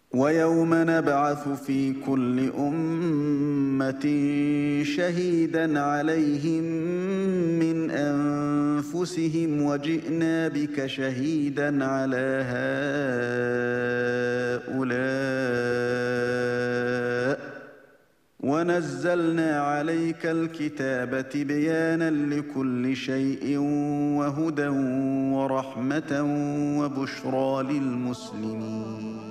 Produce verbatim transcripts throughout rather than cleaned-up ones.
ويوم نبعث في كل أمة شهيدا عليهم من أنفسهم وجئنا بك شهيدا على هؤلاء ونزلنا عليك الكتاب تبيانا لكل شيء وهدى ورحمة وبشرى للمسلمين.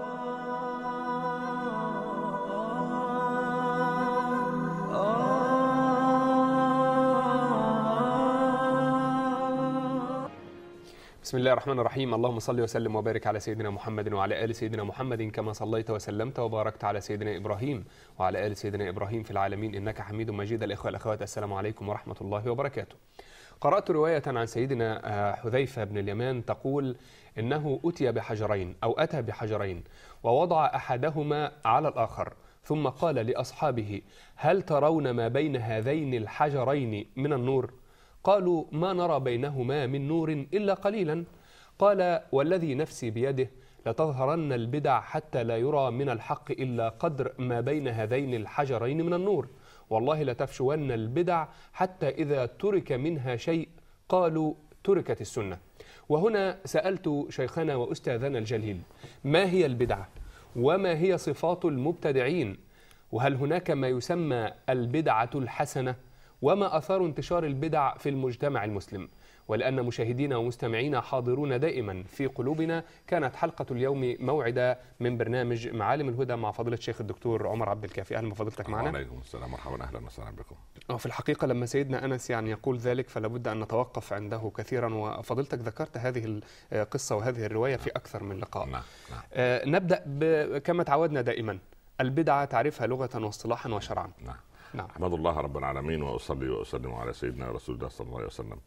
بسم الله الرحمن الرحيم. اللهم صل وسلم وبارك على سيدنا محمد وعلى آل سيدنا محمد كما صليت وسلمت وباركت على سيدنا إبراهيم وعلى آل سيدنا إبراهيم في العالمين إنك حميد مجيد. الإخوة والأخوات، السلام عليكم ورحمة الله وبركاته. قرأت رواية عن سيدنا حذيفة بن اليمان تقول إنه أتي بحجرين أو أتى بحجرين ووضع أحدهما على الآخر ثم قال لأصحابه: هل ترون ما بين هذين الحجرين من النور؟ قالوا: ما نرى بينهما من نور إلا قليلا. قال: والذي نفسي بيده لتظهرن البدع حتى لا يرى من الحق إلا قدر ما بين هذين الحجرين من النور، والله لتفشون البدع حتى إذا ترك منها شيء قالوا تركت السنة. وهنا سألت شيخنا وأستاذنا الجليل: ما هي البدعة؟ وما هي صفات المبتدعين؟ وهل هناك ما يسمى البدعة الحسنة؟ وما أثار انتشار البدع في المجتمع المسلم؟ ولأن مشاهدينا ومستمعينا حاضرون دائما في قلوبنا، كانت حلقة اليوم موعدة من برنامج معالم الهدى مع فضيلة الشيخ الدكتور عمر عبد الكافي. أهلا بفضيلتك معنا. وعليكم السلام، مرحبا، أهلا وسهلا بكم. في الحقيقة لما سيدنا أنس يعني يقول ذلك فلا بد أن نتوقف عنده كثيرا، وفضيلتك ذكرت هذه القصة وهذه الرواية في أكثر من لقاء. نعم. نعم. آه نبدأ كما تعودنا دائما، البدعة تعرفها لغة واصطلاحا وشرعا. نعم. نعم. أحمد الله رب العالمين وأصلي وأسلم على سيدنا رسول الله صلى الله عليه وسلم.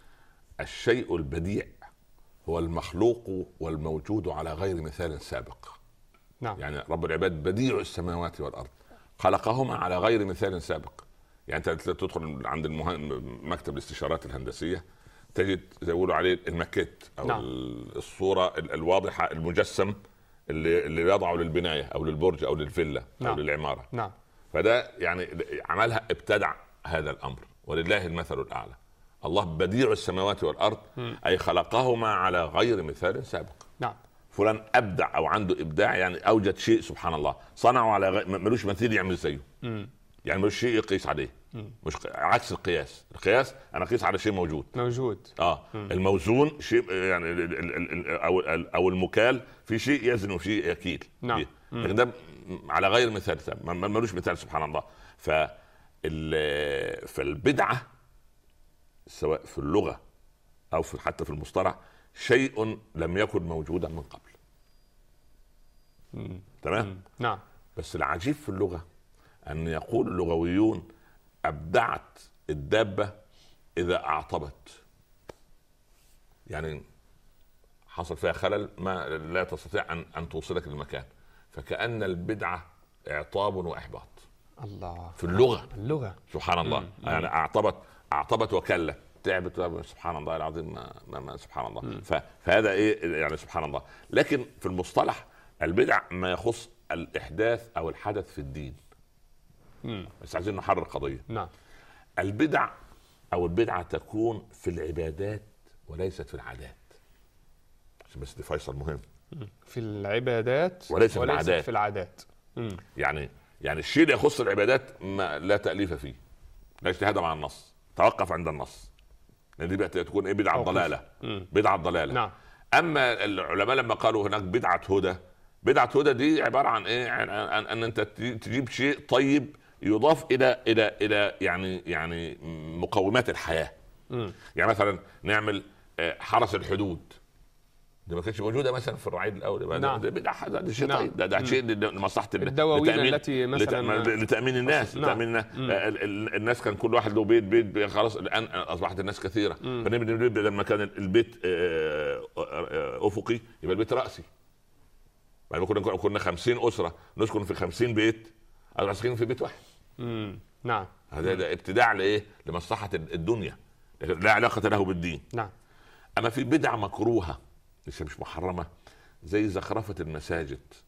الشيء البديع هو المخلوق والموجود على غير مثال سابق. نعم. يعني رب العباد بديع السماوات والأرض، خلقهما على غير مثال سابق. يعني أنت تدخل عند مكتب الاستشارات الهندسية تجد زي يقولوا عليه الماكيت أو نعم. الصورة الواضحة، المجسم اللي اللي يضعه للبناية أو للبرج أو للفيلا نعم. أو للعمارة. نعم. فده يعني عملها ابتدع هذا الأمر، ولله المثل الأعلى. الله بديع السماوات والأرض، م. أي خلقهما على غير مثال سابق. نعم. فلان أبدع أو عنده إبداع، يعني أوجد شيء سبحان الله صنعه على غير ملوش مثيل يعمل زيه. م. يعني ملوش شيء يقيس عليه. م. مش عكس القياس. القياس أنا قيس على شيء موجود موجود اه م. الموزون شيء يعني أو أو المكال في شيء يزن وشيء يكيل. نعم. لكن ده على غير مثال سابق، ملوش مثال سبحان الله. ف فالبدعة سواء في اللغة أو في حتى في المصطلح شيء لم يكن موجودا من قبل. مم. تمام. مم. نعم. بس العجيب في اللغة أن يقول اللغويون: أبدعت الدابة إذا أعطبت. يعني حصل فيها خلل ما لا تستطيع أن أن توصلك للمكان، فكأن البدعة إعطاب وإحباط. الله. في اللغة. اللغة سبحان الله. مم. يعني أعطبت أعطبت وكلت، تعبت، سبحان الله العظيم. ما, ما, ما سبحان الله. فهذا إيه يعني سبحان الله. لكن في المصطلح البدع ما يخص الإحداث أو الحدث في الدين. مم. بس عايزين نحرر قضية. نعم. البدع أو البدعة تكون في العبادات وليست في العادات. بس دي فيصل مهم. في العبادات وليس في وليست العادات. في العادات. مم. يعني يعني الشيء اللي يخص العبادات ما لا تأليف فيه، لا اجتهاد مع النص، توقف عند النص، لأن دي بقى تكون ايه؟ بدعة ضلالة. بدعة ضلالة. نعم. اما العلماء لما قالوا هناك بدعة هدى، بدعة هدى دي عبارة عن ايه؟ عن ان, أن انت تجيب شيء طيب يضاف الى الى الى يعني يعني مقومات الحياة. م. يعني مثلا نعمل حرس الحدود، دي ما كانتش موجوده مثلا في الرعيد الاول. نعم. ده بدعه، ده شيء طيب، ده, ده شيء لمصلحه الدواوين التي مثلا لتامين الناس. نعم. لتامين الناس. الناس كان كل واحد له بيت بيت خلاص الان اصبحت الناس كثيره، فنبدا بدل ما كان البيت افقي يبقى البيت راسي. بعد كنا كنا خمسين اسره نسكن في خمسين بيت، او ساكنين في بيت واحد. امم نعم. هذا ده ابتداع لايه؟ لمصلحه الدنيا، لا علاقه له بالدين. نعم. اما في بدعه مكروهه لسه مش محرمه، زي زخرفه المساجد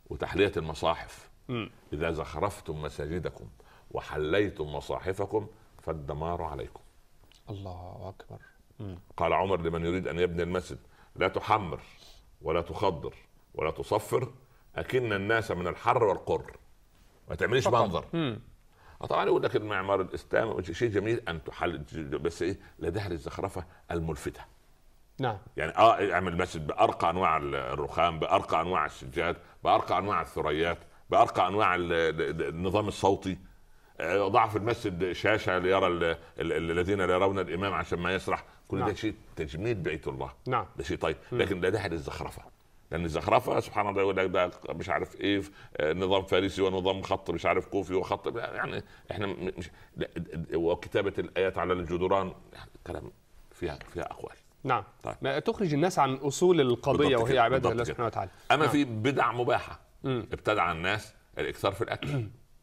وتحلية المصاحف. م. إذا زخرفتم مساجدكم وحليتم مصاحفكم فالدمار عليكم. الله أكبر. م. قال عمر لمن يريد أن يبني المسجد: لا تحمر ولا تخضر ولا تصفر، أكن الناس من الحر والقر، ما تعمليش منظر. م. طبعا يقول لك المعمار الإسلامي شيء جميل أن تحل، بس إيه لديها الزخرفة الملفتة. نعم. يعني اه اعمل مسجد بارقى انواع الرخام، بارقى انواع السجاد، بارقى انواع الثريات، بارقى انواع النظام الصوتي. ضع في المسجد شاشه ليرى ال- ال- الذين لا يرون الامام عشان ما يسرح. كل نعم. ده شيء تجميل بيت الله. نعم. ده شيء طيب، لكن لا داعي للزخرفه، لان الزخرفه سبحان الله يقول لك ده مش عارف ايه نظام فارسي ونظام خط مش عارف كوفي وخط، يعني احنا مش، وكتابه الايات على الجدران، يعني كلام فيها فيها اقوال. نعم. طيب. ما تخرج الناس عن اصول القضيه وهي عباده الله سبحانه وتعالى. اما نعم. في بدع مباحه مم. ابتدع الناس الاكثار في الاكل.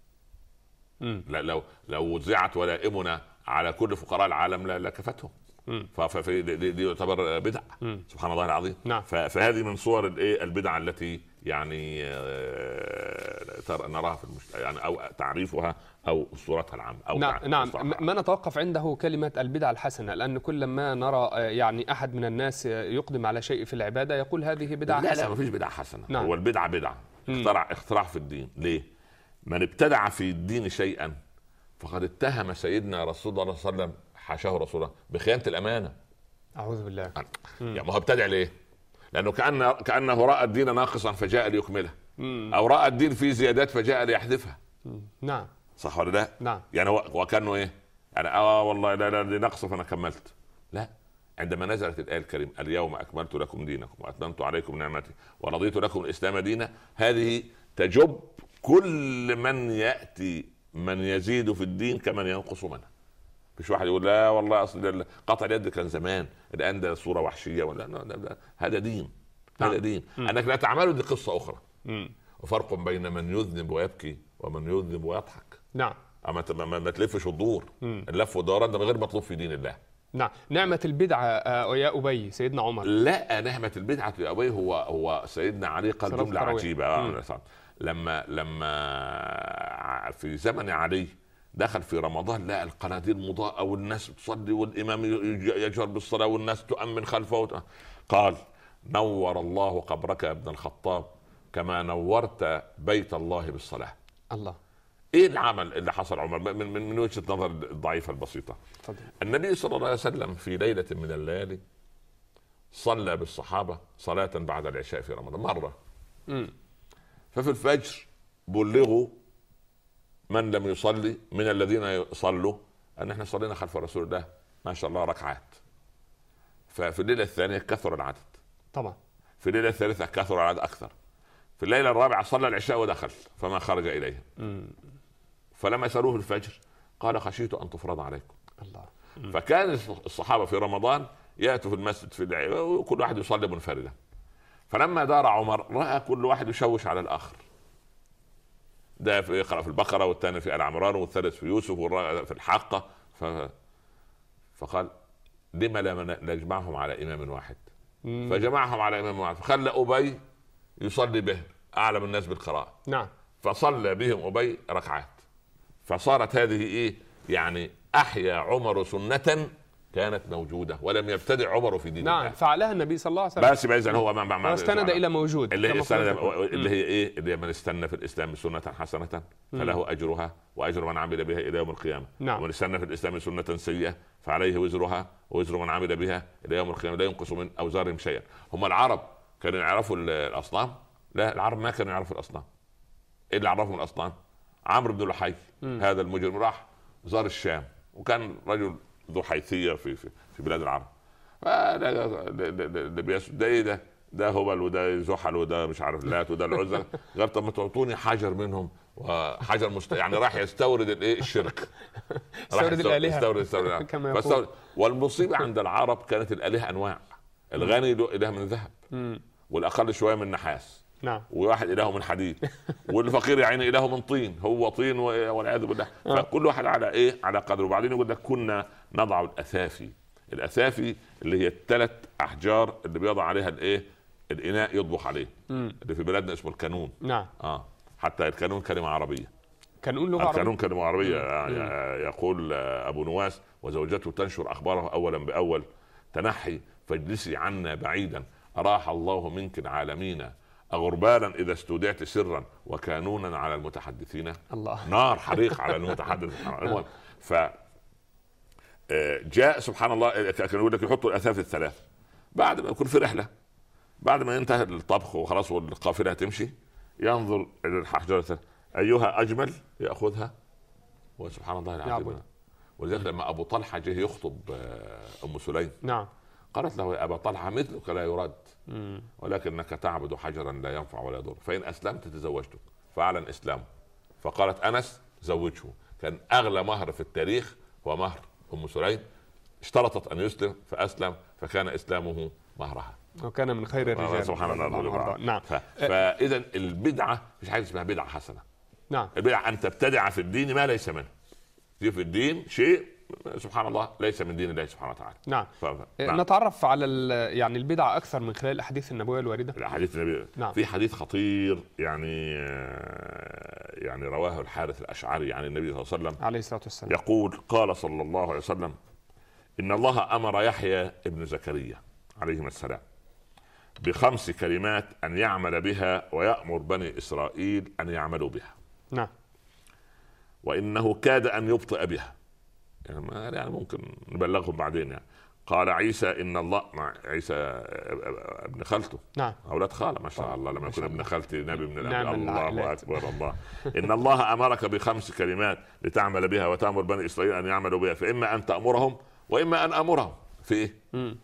مم. لا لو لو وزعت ولائمنا على كل فقراء العالم لا لكفتهم. مم. ففي دي, دي يعتبر بدع. مم. سبحان الله العظيم. نعم. ف- فهذه من صور الايه البدع التي يعني آه، ترى نراها في المجتمع، يعني او تعريفها او صورتها العامه او نعم تع- نعم مصطلحها. ما نتوقف عنده كلمة البدعة الحسنة، لأن كل ما نرى آه، يعني أحد من الناس يقدم على شيء في العبادة يقول هذه بدعة لا حسنة. لا ما فيش بدعه حسنه. نعم. هو البدعه بدعه اخترع اختراع في الدين. ليه؟ من ابتدع في الدين شيئا فقد اتهم سيدنا رسول الله صلى الله عليه وسلم حاشاه رسول الله بخيانه الامانه. أعوذ بالله. يعني ما هو ابتدع ليه؟ لانه كان كانه راى الدين ناقصا فجاء ليكمله، مم. او راى الدين فيه زيادات فجاء ليحذفها. مم. نعم. صح ولا لا؟ نعم. يعني هو وكانه ايه؟ يعني اه والله لا لا دي نقص فانا كملت. لا، عندما نزلت الايه الكريمه: اليوم اكملت لكم دينكم واتممت عليكم نعمتي ورضيت لكم الاسلام دينا، هذه تجب كل من ياتي من يزيد في الدين كمن ينقص منه. مش واحد يقول لا والله اصل قطع اليد كان زمان، الان ده صوره وحشيه ولا لا لا لا. هذا دين، هذا نعم. دين. مم. انك لا تعمله دي قصه اخرى. مم. وفرق بين من يذنب ويبكي ومن يذنب ويضحك. نعم. اما ت- ما, ما تلفش الدور. مم. اللف والدوران ده غير مطلوب في دين الله. نعم. نعمة البدعة آه، يا أبي سيدنا عمر. لا، نعمة البدعة يا أبي هو هو سيدنا علي قال صلاة جملة التراويح. عجيبة. آه مم. لما لما في زمن علي دخل في رمضان لقى القناديل مضاءة والناس تصلي والإمام يجهر بالصلاة والناس تؤمن خلفه. قال: نور الله قبرك يا ابن الخطاب كما نورت بيت الله بالصلاة. الله. ايه العمل اللي حصل عمر من, من, من وجهة نظر الضعيفة البسيطة؟ تفضل. النبي صلى الله عليه وسلم في ليلة من الليالي صلى بالصحابة صلاة بعد العشاء في رمضان مرة. مم. ففي الفجر بلغوا من لم يصلي من الذين يصلوا أن احنا صلينا خلف رسول الله ما شاء الله ركعات. ففي الليلة الثانية كثر العدد، طبعا. في الليلة الثالثة كثر العدد أكثر، في الليلة الرابعة صلى العشاء ودخل فما خرج إليهم. مم. فلما سألوه في الفجر قال: خشيت أن تفرض عليكم. الله. فكان الصحابة في رمضان يأتوا في المسجد في العيد وكل واحد يصلي منفردا. فلما دار عمر رأى كل واحد يشوش على الآخر، ده في يقرأ في البقرة والثاني في آل عمران والثالث في يوسف والرابع في الحاقة. ف... فقال: لما لا نجمعهم على إمام واحد؟ مم. فجمعهم على إمام واحد، فخلى أبي يصلي به أعلم الناس بالقراءة، نعم. فصلى بهم أبي ركعات. فصارت هذه إيه يعني أحيا عمر سنة كانت موجودة ولم يبتدع عمر في دين نعم. الله. فعلها النبي صلى الله عليه وسلم. بس إذا هو ما ما واستند إلى موجود اللي هي كما السنة قلت. اللي هي ايه اللي هي من استنى في الاسلام سنة حسنة فله اجرها واجر من عمل بها الى يوم القيامة. نعم. ومن استنى في الاسلام سنة سيئة فعليه وزرها ووزر من عمل بها الى يوم القيامة لا ينقص من اوزارهم شيئا. هم العرب كانوا يعرفوا الاصنام؟ لا، العرب ما كانوا يعرفوا الاصنام. ايه اللي عرفهم الاصنام؟ عمرو بن لحي هذا المجرم راح زار الشام وكان رجل ذو حيثية في في, في بلاد العرب. ده بيسود ده ايه ده ده هبل وده زحل وده مش عارف لات وده العزى. قال: طب ما تعطوني حجر منهم وحجر مست... يعني راح يستورد الايه الشرك، راح يستورد الآلهة يستورد يستورد كما يستورد. يقول. والمصيبة عند العرب كانت الآلهة أنواع، الغني له إله من ذهب مم. والأقل شوية من نحاس نعم. وواحد إله من حديد والفقير يا عيني إله من طين، هو طين والعياذ بالله. فكل واحد على إيه على قدره. وبعدين يقول لك: كنا نضع الأثافي. الأثافي اللي هي الثلاث أحجار اللي بيضع عليها الإيه الاناء يطبخ عليه، مم. اللي في بلادنا اسمه الكانون. نعم. اه حتى الكانون كلمه عربيه. كانون لغه عربيه. الكانون كلمه عربيه. مم. آه يقول ابو نواس: وزوجته تنشر اخباره اولا باول، تنحي فاجلسي عنا بعيدا، اراح الله منك العالمين، أغربالا إذا استودعت سرا، وكانونا على المتحدثين الله. نار حريق على المتحدث. المهم ف جاء سبحان الله، كانوا يقول لك يحطوا الأثاث الثلاث بعد ما يكون في رحلة، بعد ما ينتهي الطبخ وخلاص والقافلة هتمشي، ينظر إلى الحجرة أيها أجمل يأخذها، وسبحان الله العظيم. ولذلك لما أبو طلحة جه يخطب أم سليم، نعم، قالت له: يا أبا طلحة مثلك لا يرد، ولكنك تعبد حجرا لا ينفع ولا يضر، فإن أسلمت تزوجتك. فأعلن إسلامه، فقالت أنس: زوجه. كان أغلى مهر في التاريخ هو مهر أم سليم، اشترطت أن يسلم فأسلم، فكان إسلامه مهرها، وكان من خير الرجال. سبحان الله. نعم. فإذا البدعة مش حاجة اسمها بدعة حسنة. نعم. البدعة أن تبتدع في الدين ما ليس منه. في الدين شيء سبحان الله ليس من دين الله سبحانه وتعالى. نعم. ف... نعم. نتعرف على يعني البدعة أكثر من خلال الأحاديث النبوية الواردة. الأحاديث النبوية. نعم. في حديث خطير يعني يعني رواه الحارث الأشعري عن النبي صلى الله عليه وسلم عليه الصلاة والسلام، يقول: قال صلى الله عليه وسلم: إن الله أمر يحيى ابن زكريا عليهما السلام بخمس كلمات أن يعمل بها ويأمر بني إسرائيل أن يعملوا بها. نعم. وإنه كاد أن يبطئ بها، يعني, يعني ممكن نبلغهم بعدين. يعني قال عيسى: إن الله، مع عيسى ابن خالته. نعم. أولاد خالة ما شاء الله، لما يكون ابن خالتي نبي من الأنبياء. نعم. الله العائلات. أكبر. الله إن الله أمرك بخمس كلمات لتعمل بها وتأمر بني إسرائيل أن يعملوا بها، فإما أن تأمرهم وإما أن أمرهم في إيه؟ م.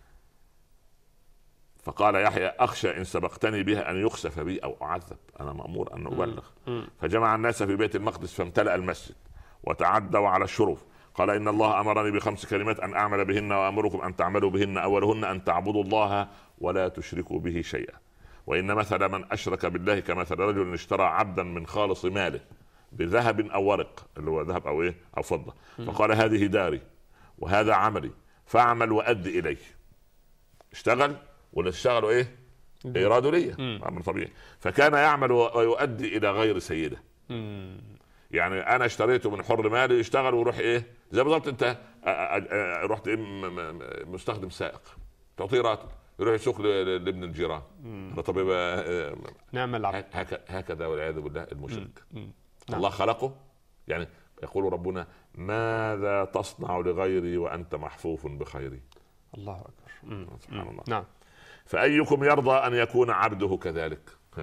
فقال يحيى: أخشى إن سبقتني بها أن يخسف بي أو أعذب، أنا مأمور أن أبلغ. م. فجمع الناس في بيت المقدس فامتلأ المسجد وتعدوا على الشرف. قال: إن الله أمرني بخمس كلمات أن أعمل بهن وأمركم أن تعملوا بهن، أولهن أن تعبدوا الله ولا تشركوا به شيئا، وإن مثل من أشرك بالله كمثل رجل اشترى عبدا من خالص ماله بذهب أو ورق، اللي هو ذهب أو إيه أو فضة، فقال: هذه داري وهذا عملي فاعمل وأدي إليه. اشتغل ولا اشتغلوا إيه؟ إرادوا لي، أمر طبيعي. فكان يعمل ويؤدي إلى غير سيده. يعني انا اشتريته من حر مالي، يشتغل ويروح ايه، زي بالضبط انت رحت إيه مستخدم سائق، تعطيه راتب يروح يسوق لابن الجيران. طب يبقى نعم هكذا والعياذ بالله المشرك. الله خلقه، يعني يقول ربنا: ماذا تصنع لغيري وانت محفوف بخيري. الله اكبر. سبحان الله. نعم. فايكم يرضى ان يكون عبده كذلك؟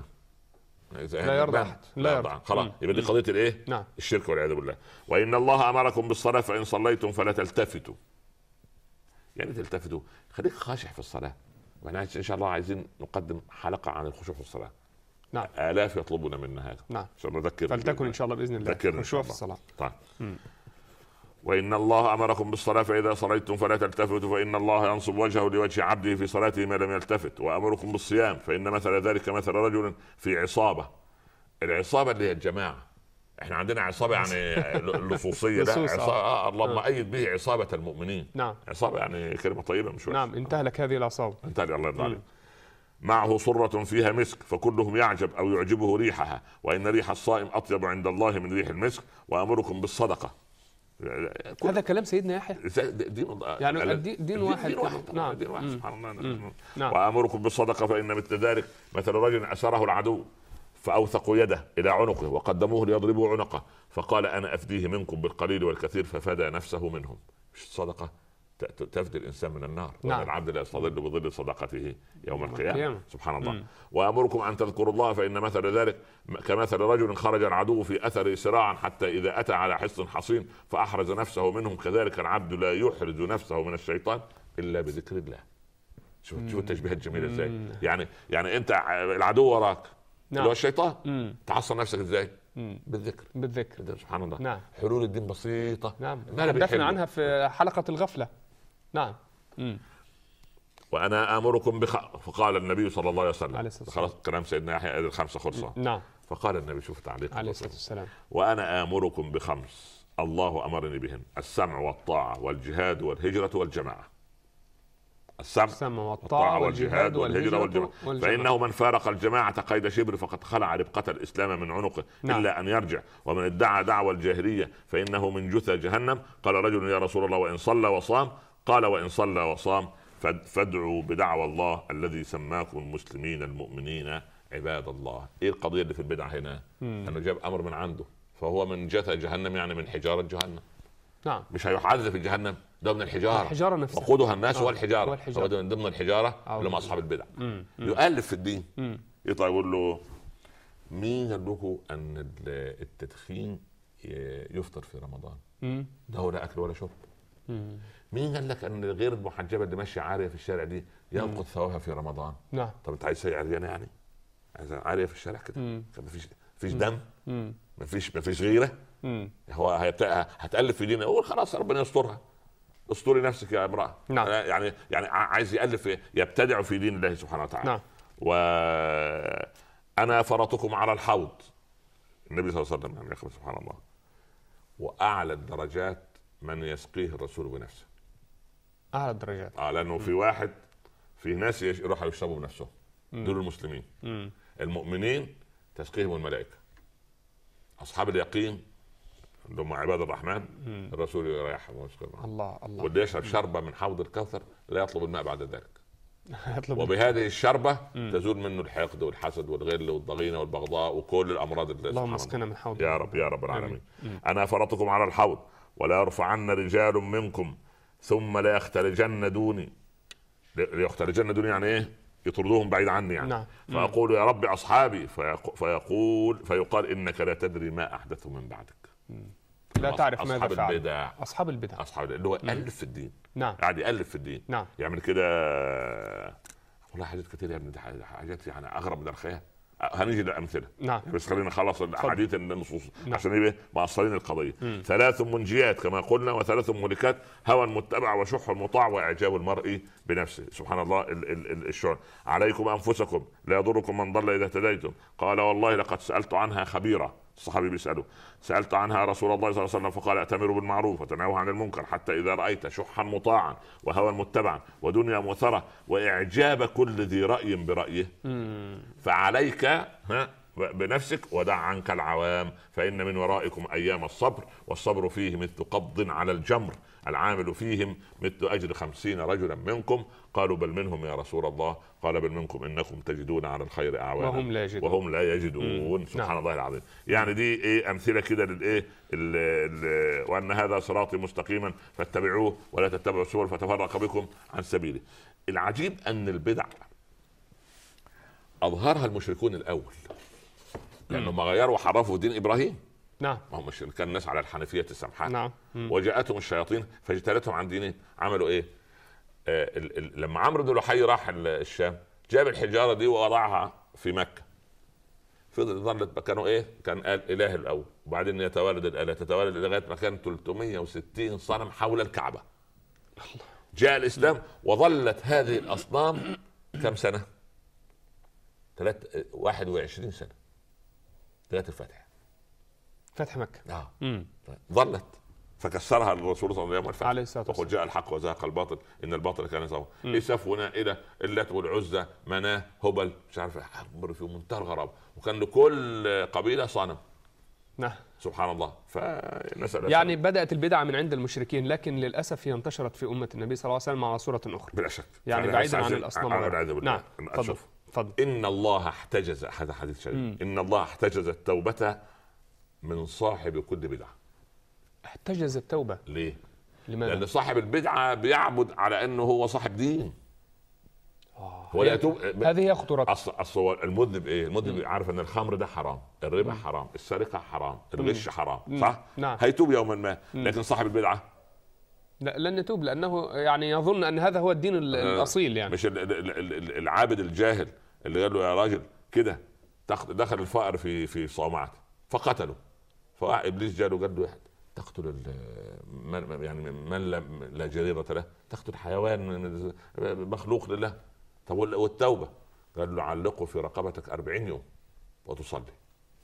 لا يرضى أحد. لا يرضى. خلاص يبقى دي قضيه الايه؟ نعم. الشرك والعياذ بالله. وان الله امركم بالصلاه فان صليتم فلا تلتفتوا. يعني تلتفتوا، خليك خاشع في الصلاه. واحنا ان شاء الله عايزين نقدم حلقه عن الخشوع في الصلاه. نعم. آلاف يطلبون منا هذا. نعم. ان شاء الله نذكر، فلتكن ان شاء الله باذن الله الخشوع في الصلاه. طيب. وإن الله أمركم بالصلاة فإذا صليتم فلا تلتفتوا فإن الله ينصب وجهه لوجه عبده في صلاته ما لم يلتفت. وأمركم بالصيام فإن مثل ذلك مثل رجل في عصابة. العصابة اللي هي الجماعة، احنا عندنا عصابة يعني اللصوصية، ده عصابة آه اللهم أيد به عصابة المؤمنين. نعم. عصابة يعني كلمة طيبة مش وحشة. نعم. انتهلك هذه العصابة. انتهلك، الله يرضى عليك. معه صرة فيها مسك فكلهم يعجب أو يعجبه ريحها، وإن ريح الصائم أطيب عند الله من ريح المسك. وأمركم بالصدقة. هذا كلام سيدنا يحيى. دين يعني دين, دين واحد. دين واحد. نعم. دين واحد. سبحان الله. نعم. وأمركم بالصدقة فإن مثل ذلك مثل رجل أسره العدو فأوثقوا يده إلى عنقه وقدموه ليضربوا عنقه، فقال: أنا أفديه منكم بالقليل والكثير، ففدى نفسه منهم. مش الصدقة تفدي الإنسان من النار؟ نعم. وأن العبد لا يستظل بظل صدقته يوم القيامة. القيامة. سبحان الله. مم. وأمركم أن تذكروا الله فإن مثل ذلك كمثل رجل خرج العدو في أثره سراعا حتى إذا أتى على حصن حصين فأحرز نفسه منهم، كذلك العبد لا يحرز نفسه من الشيطان إلا بذكر الله. شوف شوف التشبيهات الجميلة إزاي. يعني يعني أنت العدو وراك، نعم. اللي هو الشيطان. مم. تعصر نفسك إزاي؟ مم. بالذكر. بالذكر. سبحان الله. نعم. حلول الدين بسيطة. نعم. تحدثنا عنها في حلقة الغفلة. نعم. مم. وأنا آمركم بخ... فقال النبي صلى الله عليه وسلم، خلاص كلام سيدنا يحيى الخمسة خلصة. نعم. فقال النبي، شوف تعليق عليه الصلاة والسلام: وأنا آمركم بخمس الله أمرني بهن: السمع والطاعة والجهاد والهجرة والجماعة. السمع, السمع والطاعة والجهاد والهجرة والجماعة. فإنه من فارق الجماعة قيد شبر فقد خلع ربقة الإسلام من عنقه. نعم. إلا أن يرجع. ومن ادعى دعوى الجاهلية فإنه من جثى جهنم. قال رجل يا رسول الله وإن صلى وصام؟ قال وإن صلى وصام فادعوا بدعوى الله الذي سماكم المسلمين المؤمنين عباد الله. إيه القضية اللي في البدعة هنا؟ مم. أنه جاب أمر من عنده فهو من جثى جهنم، يعني من حجارة جهنم. نعم. مش هيحذف في جهنم، ده من الحجاره الحجاره نفسها وقودها الناس. آه. والحجاره هو من ضمن الحجاره اللي هم اصحاب البدع. يؤلف في الدين. مم. يطلع يقول له مين قال لكم ان التدخين يفطر في رمضان؟ مم. ده ولا اكل ولا شرب. مم. مين قال لك ان غير المحجبه اللي ماشيه عاريه في الشارع دي ينقض ثوابها في رمضان؟ نعم. طب انت عايز عريانه يعني؟ عايز عاريه في الشارع كده؟ مفيش مفيش دم، مفيش مفيش غيره. مم. هو هتألف في دين، يقول خلاص ربنا يسترها، استوري نفسك يا امرأة. نعم. يعني يعني عايز يألف يبتدع في دين الله سبحانه وتعالى. نعم. وأنا فرطكم على الحوض، النبي صلى الله عليه وسلم يعني يخبر سبحان الله. وأعلى الدرجات من يسقيه الرسول بنفسه. أعلى الدرجات. آه لأنه في واحد في ناس يروحوا يشربوا بنفسهم، دول المسلمين. مم. المؤمنين تسقيهم الملائكة. أصحاب اليقين اللي هم عباد الرحمن مم. الرسول يريحهم ويسقيهم. الله الله. واللي يشرب شربة من حوض الكوثر لا يطلب الماء بعد ذلك. وبهذه الشربة مم. تزول منه الحقد والحسد والغل والضغينة والبغضاء وكل الأمراض. اللهم اسقنا من حوض يا رب يا رب العالمين. أنا فرطكم على الحوض ولا يرفعن رجال منكم ثم لا يختلجن دوني. ليختلجن دوني يعني إيه؟ يطردوهم بعيد عني يعني. نعم. فأقول يا رب أصحابي فيقول فيقال إنك لا تدري ما أحدثوا من بعدك. لا تعرف ماذا فعل. أصحاب البدع. أصحاب البدع. أصحاب اللي هو ألف في الدين. نعم. قاعد يألف في الدين. نعم. يعمل كده والله حاجات كتير يا ابني، حاجات يعني أغرب من الخيال. هنيجي للأمثلة. نعم. بس خلينا نخلص الحديث النصوص. نعم. عشان ايه مقصرين القضية. مم. ثلاث منجيات كما قلنا وثلاث مهلكات: هوى متبع وشح مطاع وإعجاب المرء بنفسه. سبحان الله. ال ال ال الشعر: عليكم أنفسكم لا يضركم من ضل إذا اهتديتم. قال والله لقد سألت عنها خبيرا. الصحابي بيسأله: سألت عنها رسول الله صلى الله عليه وسلم فقال: أتمروا بالمعروف وتنهوا عن المنكر حتى إذا رأيت شحا مطاعا وهوى متبعا ودنيا مثرة وإعجاب كل ذي رأي برأيه فعليك ها بنفسك ودع عنك العوام فإن من ورائكم أيام الصبر والصبر فيه مثل قبض على الجمر العامل فيهم مثل أجر خمسين رجلا منكم. قالوا بل منهم يا رسول الله. قال بل منكم إنكم تجدون على الخير أعوانا وهم لا يجدون, وهم لا يجدون. سبحان نعم. الله العظيم. يعني دي إيه أمثلة كده للإيه وأن هذا صراطي مستقيما فاتبعوه ولا تتبعوا السبل فتفرق بكم عن سبيله. العجيب أن البدع أظهرها المشركون الأول لأنهم غيروا وحرفوا دين إبراهيم. نعم. ما هم مش كان الناس على الحنفية السمحاء. نعم. وجاءتهم الشياطين فاجتالتهم عن دينهم. عملوا إيه؟ آه ال ال لما عمرو بن لحي راح الشام جاب الحجارة دي ووضعها في مكة. فضل ظلت كانوا إيه؟ كان قال إله الأول وبعدين يتوالد الآلهة تتوالد لغاية ما كان ثلاثمائة وستين صنم حول الكعبة. جاء الإسلام وظلت هذه الأصنام كم سنة؟ ثلاث واحد وعشرين سنة. ثلاث الفتح فتح مكة. آه. ظلت فكسرها الرسول صلى الله عليه وسلم عليه الصلاة والسلام. وقل جاء الحق وزهق الباطل إن الباطل كان زهوقا. يسفون إلى اللات والعزى مناه هبل مش عارف أمر في منتهى الغرابة وكان لكل قبيلة صنم. نعم. سبحان الله. فنسأل يعني سلام. بدأت البدعة من عند المشركين لكن للأسف هي انتشرت في أمة النبي صلى الله عليه وسلم على صورة أخرى. بلا شك. يعني بعيدا عن الأصنام. نعم. تفضل. فضل. إن الله احتجز هذا حديث شريف. إن الله احتجز التوبة من صاحب كل بدعة. احتجز التوبة ليه؟ لماذا؟ لأن صاحب البدعة بيعبد على أنه هو صاحب دين. آه. ولا يتوب. هذه هي خطورتها. أصل أصل المذنب إيه؟ المذنب عارف أن الخمر ده حرام، الربا حرام، السرقة حرام، الغش حرام، صح؟ نعم. هيتوب يوما ما، لكن صاحب البدعة لا لن يتوب لأنه يعني يظن أن هذا هو الدين الأصيل يعني. مش العابد الجاهل اللي قال له يا راجل كده دخل الفأر في في صومعته فقتله. فإبليس جاله قال له تقتل من يعني من لا جريرة له، تقتل حيوان مخلوق لله. طب والتوبة؟ قال له علقه في رقبتك أربعين يوم وتصلي.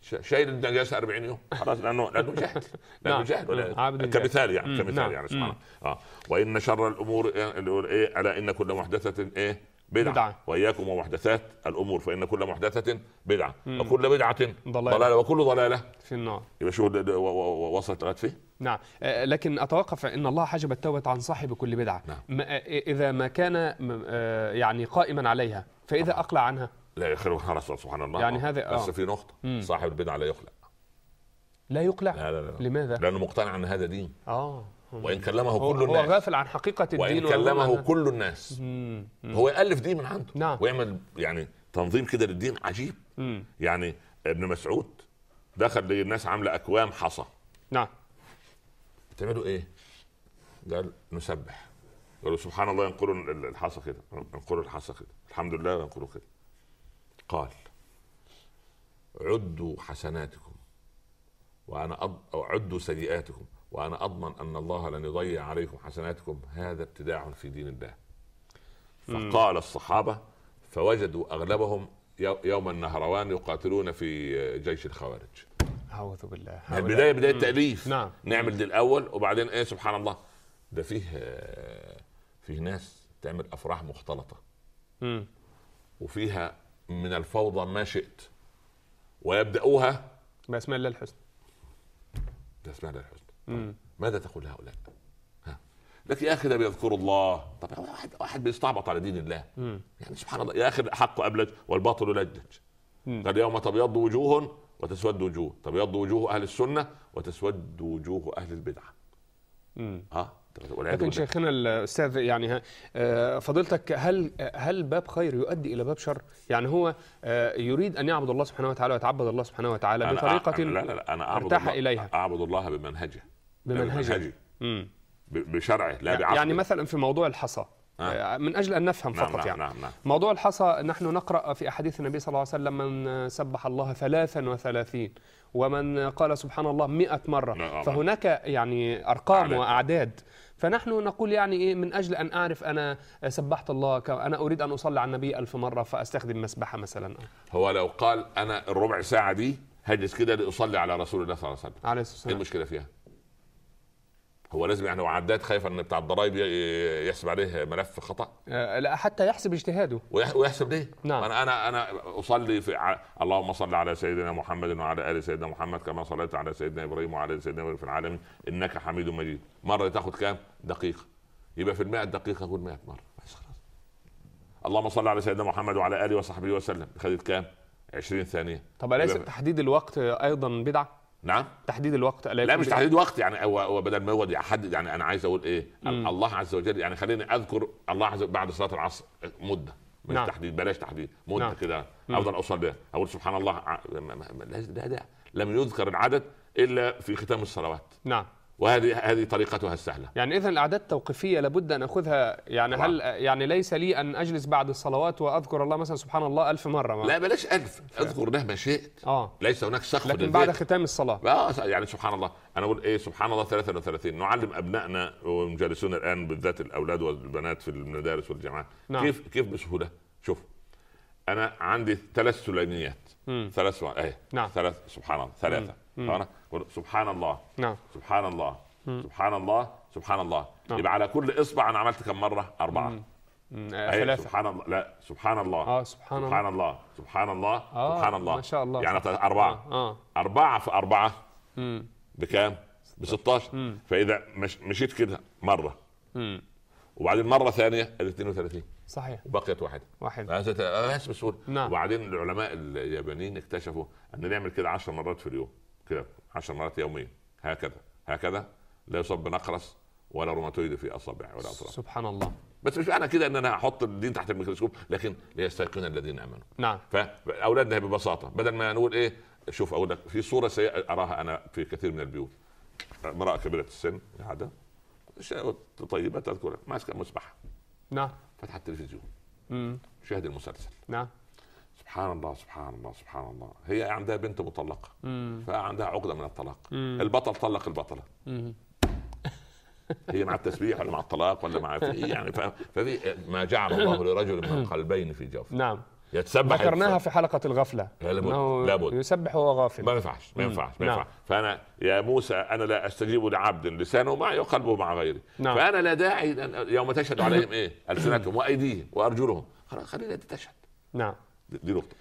شايل النجاسه أربعين يوم خلاص، لانه لانه جهل لانه جهل كمثال يعني كمثال يعني سبحان الله. اه وان شر الامور ايه الا ان كل محدثه ايه بدعه, بدعة. واياكم ومحدثات الامور فان كل محدثه بدعه مم. وكل بدعه ضلاله, ضلالة وكل ضلاله في النار. يبقى شو وصلت لغايه فيه. نعم آه لكن اتوقف ان الله حجب التوبه عن صاحب كل بدعه. نعم. ما اذا ما كان آه يعني قائما عليها، فاذا طبعا. اقلع عنها لا يخلق خلاص سبحان الله. يعني هذا بس في نقطه مم. صاحب البدعه لا يخلق. لا يقلع؟ لا لا لا. لماذا؟ لانه مقتنع ان هذا دين. اه وان كلمه كل الناس، هو غافل عن حقيقه الدين، وان كلمه كل الناس. مم. مم. هو يالف دين من عنده. نعم. ويعمل يعني تنظيم كده للدين عجيب. مم. يعني ابن مسعود دخل للناس عامله اكوام حصى. نعم. بتعملوا ايه؟ قال نسبح. قالوا سبحان الله ينقلوا الحصى كده، ينقلوا الحصى كده، الحمد لله ينقلوا كده. قال عدوا حسناتكم وانا أض... أو عدوا سيئاتكم وانا اضمن ان الله لن يضيع عليكم حسناتكم، هذا ابتداع في دين الله. فقال الصحابه فوجدوا اغلبهم يوم النهروان يقاتلون في جيش الخوارج. اعوذ بالله. البدايه بدايه تاليف. نعم. نعمل دي الاول وبعدين ايه سبحان الله. ده فيه فيه ناس تعمل افراح مختلطه مم. وفيها من الفوضى ما شئت، ويبداوها باسماء الله الحسنى. باسماء الله الحسنى. ماذا تقول لهؤلاء؟ ها لك يا اخي ده بيذكروا الله. طب واحد واحد بيستعبط على دين الله. مم. يعني سبحان الله يا اخي الحق ابلج والباطل لجج. قال يوم تبيض وجوه وتسود وجوه، تبيض وجوه اهل السنه وتسود وجوه اهل البدعه. امم اه لكن شيخنا الاستاذ يعني فضيلتك، هل هل باب خير يؤدي الى باب شر؟ يعني هو يريد ان يعبد الله سبحانه وتعالى ويتعبد الله سبحانه وتعالى بطريقه لا لا لا انا ارتاح اليها. اعبد الله بمنهجه بمنهجه بشرعه لا بعقله. يعني مثلا في موضوع الحصى آه. من أجل أن نفهم فقط. نعم يعني نعم نعم. موضوع الحصى نحن نقرأ في أحاديث النبي صلى الله عليه وسلم من سبح الله ثلاثا وثلاثين ومن قال سبحان الله مئة مرة. نعم. فهناك يعني أرقام عليك. وأعداد. فنحن نقول يعني إيه من أجل أن أعرف أنا سبحت الله، أنا أريد أن أصلي على النبي ألف مرة فأستخدم مسبحة مثلا. هو لو قال أنا الربع ساعة دي هجلس كده لأصلي على رسول الله صلى الله عليه وسلم، عليه الصلاة والسلام، إيه المشكلة فيها؟ هو لازم يعني وعداد خايف ان بتاع الضرايب يحسب عليه ملف خطا؟ أه لا، حتى يحسب اجتهاده. ويحسب ليه؟ نعم. انا انا انا اصلي في ع... اللهم صل على سيدنا محمد وعلى ال سيدنا محمد كما صليت على سيدنا ابراهيم وعلى ال سيدنا ابراهيم في العالمين انك حميد مجيد. مره تاخد كام دقيقه؟ يبقى في المئة دقيقه اقول مئة مره بس خلاص. اللهم صل على سيدنا محمد وعلى اله وصحبه وسلم خدت كام؟ عشرين ثانية. طب اليس تحديد الوقت ايضا بدعه؟ نعم. تحديد الوقت لا مش تحديد وقت، يعني هو بدل ما هو يحدد، يعني انا عايز اقول ايه مم. الله عز وجل يعني خليني اذكر الله عز وجل بعد صلاه العصر مده مش نعم. تحديد بلاش تحديد مده نعم. كده افضل اوصل لها اقول سبحان الله. لا ده لم يذكر العدد الا في ختام الصلوات. نعم. وهذه هذه طريقتها السهله. يعني اذا الاعداد التوقيفيه لابد ان اخذها، يعني الله. هل يعني ليس لي ان اجلس بعد الصلوات واذكر الله مثلا سبحان الله ألف مره؟ ما. لا بلاش ألف، اذكر مهما شئت. اه ليس هناك سقف لكن بعد ختام الصلاه اه يعني سبحان الله. انا اقول ايه سبحان الله ثلاثة وثلاثين. نعلم ابنائنا ومجالسون الان بالذات الاولاد والبنات في المدارس والجامعات. نعم. كيف كيف بسهوله. شوف انا عندي ثلاث سليميات ثلاث ايه نعم. ثلاث سبحان الله ثلاثه. انا سبحان الله نعم. سبحان الله مم. سبحان الله سبحان الله نعم. يبقى على كل اصبع انا عملت كم مره؟ اربعه. ثلاثه. سبحان الله لا سبحان الله اه سبحان, سبحان الله سبحان الله آه. سبحان الله ما شاء الله يعني اربعه. آه. آه. اربعه في اربعه مم. بكام؟ ب ستاشر. فاذا مش مشيت كده مره مم. وبعدين مره ثانيه ال اثنين وثلاثين صحيح وبقيت واحده واحده بس بسهوله. نعم. وبعدين العلماء اليابانيين اكتشفوا ان نعمل كده عشر مرات في اليوم كده عشر مرات يوميا هكذا هكذا لا يصاب بنقرس ولا روماتويد في اصابع ولا اطراف. سبحان الله. بس مش معنى كده ان انا احط الدين تحت الميكروسكوب، لكن ليستيقن الذين امنوا. نعم. فاولادنا ببساطه بدل ما نقول ايه شوف اقول لك في صوره سيئه اراها انا في كثير من البيوت، امراه كبيره السن قاعده طيبه تذكر ماسكه مسبحه. نعم. فتحت التلفزيون امم شاهد المسلسل. نعم. سبحان الله سبحان الله سبحان الله. هي عندها بنت مطلقه مم. فعندها عقده من الطلاق. مم. البطل طلق البطله. مم. هي مع التسبيح ولا مع الطلاق ولا مع في يعني ففي ما جعل الله لرجل من قلبين في جوفه. نعم. يتسبح ذكرناها في حلقة الغفلة لابد. انه لابد. يسبح وهو غافل. ما ينفعش ما ينفعش ما نعم. ينفعش. فانا يا موسى انا لا استجيب لعبد لسانه معي وقلبه مع غيري. نعم. فانا لا داعي يوم تشهد عليهم ايه السنتهم وايديهم وارجلهم، خلاص خلينا دي تشهد. نعم. دي نقطة.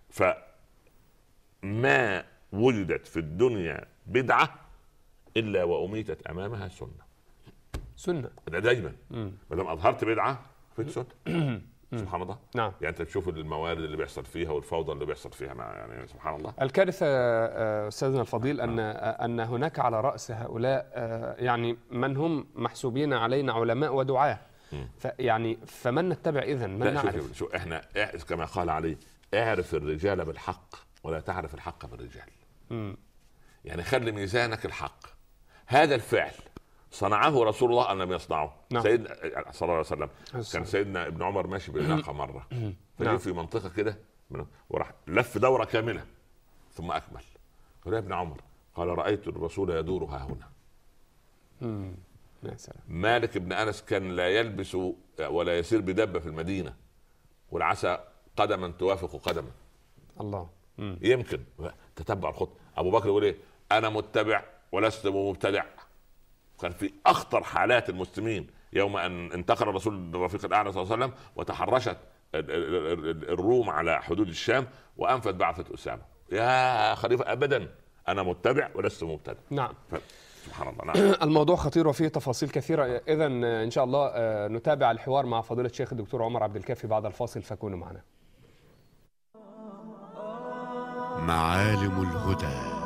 فما وجدت في الدنيا بدعة إلا وأميتت أمامها سنة. سنة ده دايما ما دام أظهرت بدعة في سنة. سبحان الله. نعم. يعني أنت تشوف الموارد اللي بيحصل فيها والفوضى اللي بيحصل فيها، يعني سبحان الله. الكارثة أستاذنا الفضيل أن أن هناك على رأس هؤلاء يعني من هم محسوبين علينا علماء ودعاة، يعني فمن نتبع إذن من نعرف؟ شوف, شوف احنا كما قال علي اعرف الرجال بالحق ولا تعرف الحق بالرجال. مم. يعني خلي ميزانك الحق. هذا الفعل صنعه رسول الله أن لم يصنعه. نعم. سيدنا صلى الله عليه وسلم كان سيدنا ابن عمر ماشي بالناقة مرة فجي في منطقة كده وراح لف دورة كاملة ثم أكمل. قال يا ابن عمر، قال رأيت الرسول يدور ها هنا. مم. يا سلام. مالك بن أنس كان لا يلبس ولا يسير بدبة في المدينة والعسى قدما توافق قدما. الله. مم. يمكن تتبع الخطوة. أبو بكر يقول إيه؟ أنا متبع ولست مبتدع. كان في أخطر حالات المسلمين يوم أن انتقل الرسول الرفيق الأعلى صلى الله عليه وسلم وتحرشت الروم على حدود الشام وأنفت بعثة أسامة. يا خليفة أبدا أنا متبع ولست مبتدع. نعم. سبحان الله. نعم. الموضوع خطير وفيه تفاصيل كثيرة. إذا إن شاء الله نتابع الحوار مع فضيلة الشيخ الدكتور عمر عبد الكافي بعد الفاصل، فكونوا معنا. معالم الهدى.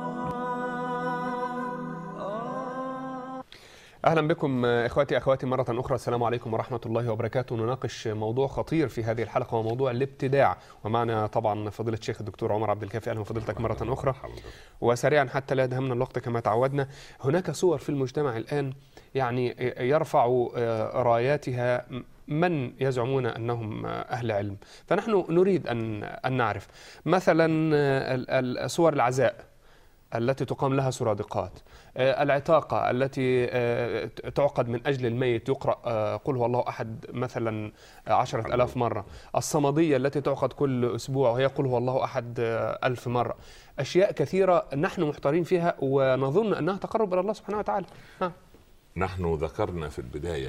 أهلا بكم إخواتي أخواتي مرة أخرى، السلام عليكم ورحمة الله وبركاته. نناقش موضوع خطير في هذه الحلقة وموضوع الابتداع، ومعنا طبعا فضيلة الشيخ الدكتور عمر عبد الكافي. أهلا بفضيلتك مرة أخرى. وسريعا حتى لا يدهمنا الوقت كما تعودنا، هناك صور في المجتمع الآن يعني يرفع راياتها من يزعمون أنهم أهل علم، فنحن نريد أن أن نعرف مثلا صور العزاء التي تقام لها سرادقات، العتاقة التي تعقد من أجل الميت يقرأ قل هو الله أحد مثلا عشرة ألاف مرة، الصمدية التي تعقد كل أسبوع وهي قل هو الله أحد ألف مرة. أشياء كثيرة نحن محتارين فيها ونظن أنها تقرب إلى الله سبحانه وتعالى. ها. نحن ذكرنا في البداية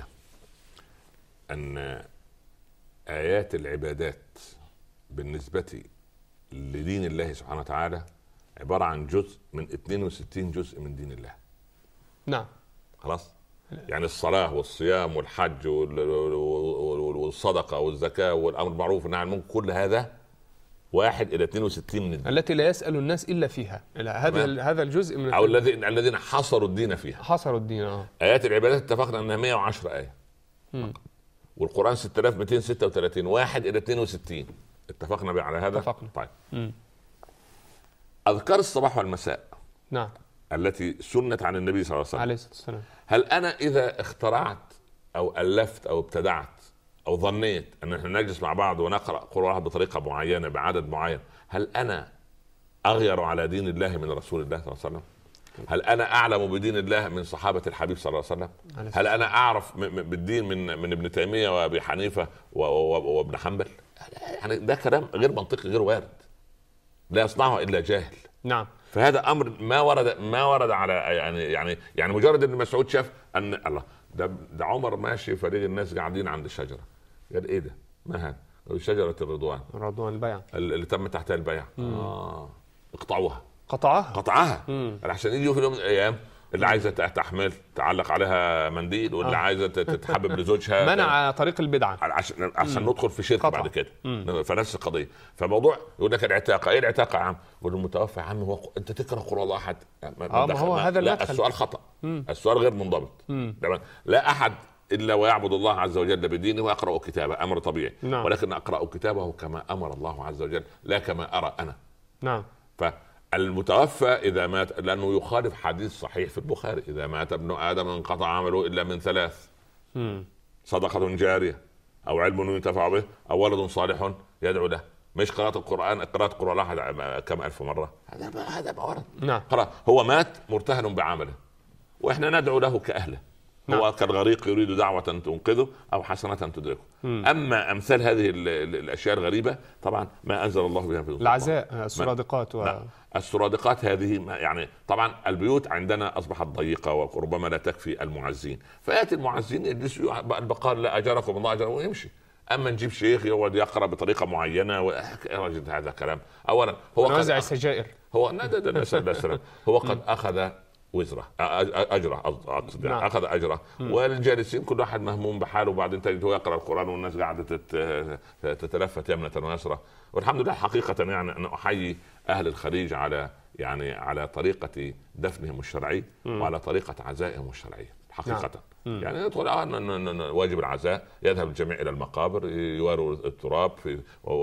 أن آيات العبادات بالنسبة لدين الله سبحانه وتعالى عبارة عن جزء من اثنين وستين جزء من دين الله. نعم. خلاص. يعني الصلاة والصيام والحج والصدقة والزكاة والأمر بالمعروف والنهي عن المنكر كل هذا واحد إلى اثنين وستين من الدين التي لا يسأل الناس إلا فيها. هذا هذا الجزء من أو الذين الذين حصروا الدين فيها. حصروا الدين. آه. آيات العبادات اتفقنا أنها مئة وعشرة آية. م. والقرآن ستة آلاف ومئتين وستة وثلاثين واحد إلى اثنين وستين اتفقنا على هذا. اتفقنا. طيب. م. أذكار الصباح والمساء. نعم. التي سنت عن النبي صلى الله عليه وسلم. عليه الصلاة والسلام. هل أنا إذا اخترعت أو ألفت أو ابتدعت أو ظنيت أن احنا نجلس مع بعض ونقرأ قرآن بطريقة معينة بعدد معين، هل أنا أغير على دين الله من رسول الله صلى الله عليه وسلم؟ هل أنا أعلم بدين الله من صحابة الحبيب صلى الله عليه وسلم؟ هل أنا أعرف بالدين من من ابن تيمية وأبي حنيفة وابن حنبل؟ يعني ده كلام غير منطقي غير وارد، لا يصنعه إلا جاهل. نعم. فهذا امر ما ورد ما ورد على يعني يعني يعني مجرد ان مسعود شاف ان الله ده ده عمر ماشي فريق الناس قاعدين عند الشجره، قال ايه ده؟ ما هذا؟ شجره الرضوان، رضوان البيع اللي تم تحتها البيع. اه اقطعوها. قطعها قطعها عشان يجوا في يوم من الايام اللي عايزه تحمل تعلق عليها منديل واللي آه. عايزه تتحبب لزوجها منع طريق البدعه عشان عشان ندخل في شرك بعد كده. مم. فنفس القضيه. فموضوع يقول لك العتاقه، ايه العتاقه يا عم؟ يقول المتوفى يا عم هو انت تكره قرآن الله احد؟ اه ما هو هذا لا المدخل. السؤال خطا. مم. السؤال غير منضبط. لا احد الا ويعبد الله عز وجل بدينه ويقرا كتابه، امر طبيعي. نعم. ولكن اقرا كتابه كما امر الله عز وجل لا كما ارى انا. نعم. ف المتوفى إذا مات، لأنه يخالف حديث صحيح في البخاري: إذا مات ابن آدم انقطع عمله إلا من ثلاث: م. صدقة جارية أو علم ينتفع به أو ولد صالح يدعو له. مش قراءة القرآن، قراءة القرآن كم ألف مرة. هذا هذا ما ورد. نعم. هو مات مرتهن بعمله وإحنا ندعو له كأهله. نعم. هو كالغريق يريد دعوة تنقذه أو حسنة تدركه. م. أما أمثال هذه الأشياء الغريبة طبعا ما أنزل الله بها في العزاء، السرادقات و... السرادقات هذه يعني طبعا البيوت عندنا أصبحت ضيقة وربما لا تكفي المعزين، فيأتي المعزين يجلسوا البقال لا أجركم الله أجر ويمشي. اما نجيب شيخ يقعد يقرا بطريقه معينه و... هذا كلام. اولا هو نوزع السجائر، هو لا لا لا هو قد اخذ وزره اجره اقصد يعني اخذ اجره، والجالسين كل واحد مهموم بحاله، وبعدين تجد هو يقرا القران والناس قاعده تتلفت يمنه ويسرى. والحمد لله حقيقه يعني انا احيي اهل الخليج على يعني على طريقه دفنهم الشرعي وعلى طريقه عزائهم الشرعيه حقيقة. نعم. يعني يدخل آه واجب العزاء، يذهب الجميع إلى المقابر يواروا التراب في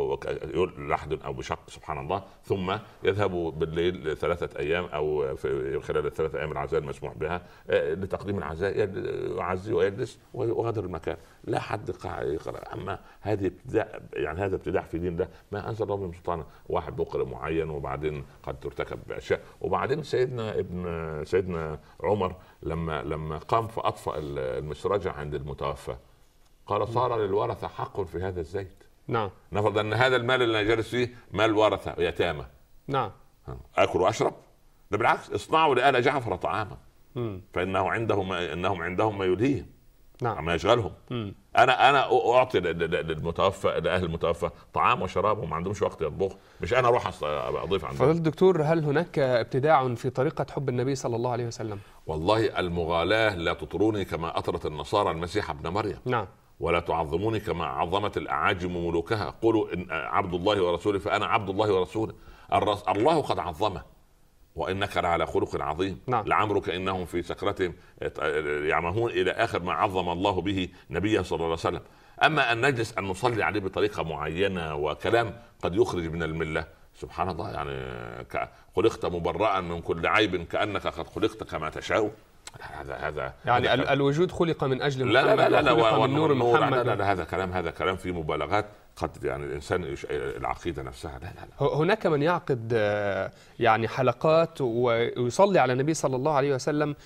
لحد أو بشق سبحان الله، ثم يذهبوا بالليل ثلاثة أيام أو في خلال الثلاثة أيام العزاء المسموح بها آه لتقديم العزاء، يعزي ويجلس وغادر المكان، لا حد يقرأ. أما هذه ابتداع، يعني هذا ابتداع في دين الله ما أنزل الله من سلطان. واحد بقرأ معين وبعدين قد ترتكب أشياء. وبعدين سيدنا ابن سيدنا عمر لما لما قام فأطفأ المسرجة عند المتوفى قال صار للورثة حق في هذا الزيت. نعم. نفرض أن هذا المال اللي أنا جالس فيه مال ورثة يتامى. نعم. أكل وأشرب؟ ده بالعكس، اصنعوا لآل جعفر طعاما فإنه عندهم إنهم عندهم ما يلهيهم. نعم. ما يشغلهم. مم. انا انا اعطي للمتوفى لاهل المتوفى طعام وشراب وما عندهمش وقت يطبخ، مش انا اروح اضيف عندهم. فضيلة الدكتور، هل هناك ابتداع في طريقة حب النبي صلى الله عليه وسلم؟ والله المغالاة لا تطروني كما أطرت النصارى المسيح ابن مريم. نعم. ولا تعظموني كما عظمت الأعاجم ملوكها. قولوا إن عبد الله ورسوله فأنا عبد الله ورسوله. الله قد عظمه وإنك لعلى خلق عظيم. نعم. لعمرك إنهم في سكرتهم يعمهون إلى آخر ما عظم الله به نبيه صلى الله عليه وسلم. أما أن نجلس أن نصلي عليه بطريقة معينة وكلام قد يخرج من الملة، سبحان الله، يعني خلقت مبرأ من كل عيب كأنك قد خلقت كما تشاء. هذا هذا يعني هذا الوجود خلق من أجل محمد، لا لا لا, لا خلق من نور محمد. لا لا, لا هذا كلام هذا كلام فيه مبالغات قد يعني الإنسان العقيدة نفسها. لا لا لا. هناك من يعقد يعني حلقات ويصلي على النبي صلى الله عليه وسلم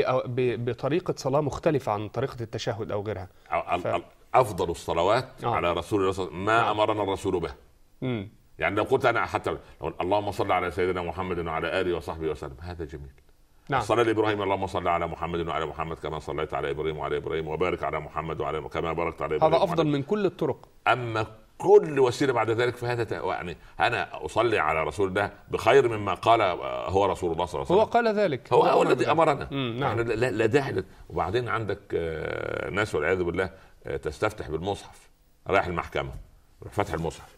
بطريقة صلاة مختلفة عن طريقة التشهد أو غيرها. ف... أفضل الصلوات آه. على رسول الله صلى الله عليه وسلم ما آه. أمرنا الرسول به. م. يعني لو قلت أنا حتى اللهم صل على سيدنا محمد وعلى آله وصحبه وسلم هذا جميل. نعم. صلى لإبراهيم اللهم صل على محمد وعلى محمد كما صليت على إبراهيم وعلى إبراهيم وبارك على محمد وعلى كما باركت على إبراهيم. هذا أفضل من كل الطرق. أما كل وسيلة بعد ذلك فهذا يعني أنا أصلي على رسول الله بخير مما قال هو رسول الله صلى الله عليه وسلم. هو قال ذلك، هو, هو الذي أمرنا. نعم. يعني لا, لا داعي. وبعدين عندك ناس والعياذ بالله تستفتح بالمصحف، رايح المحكمة فتح المصحف.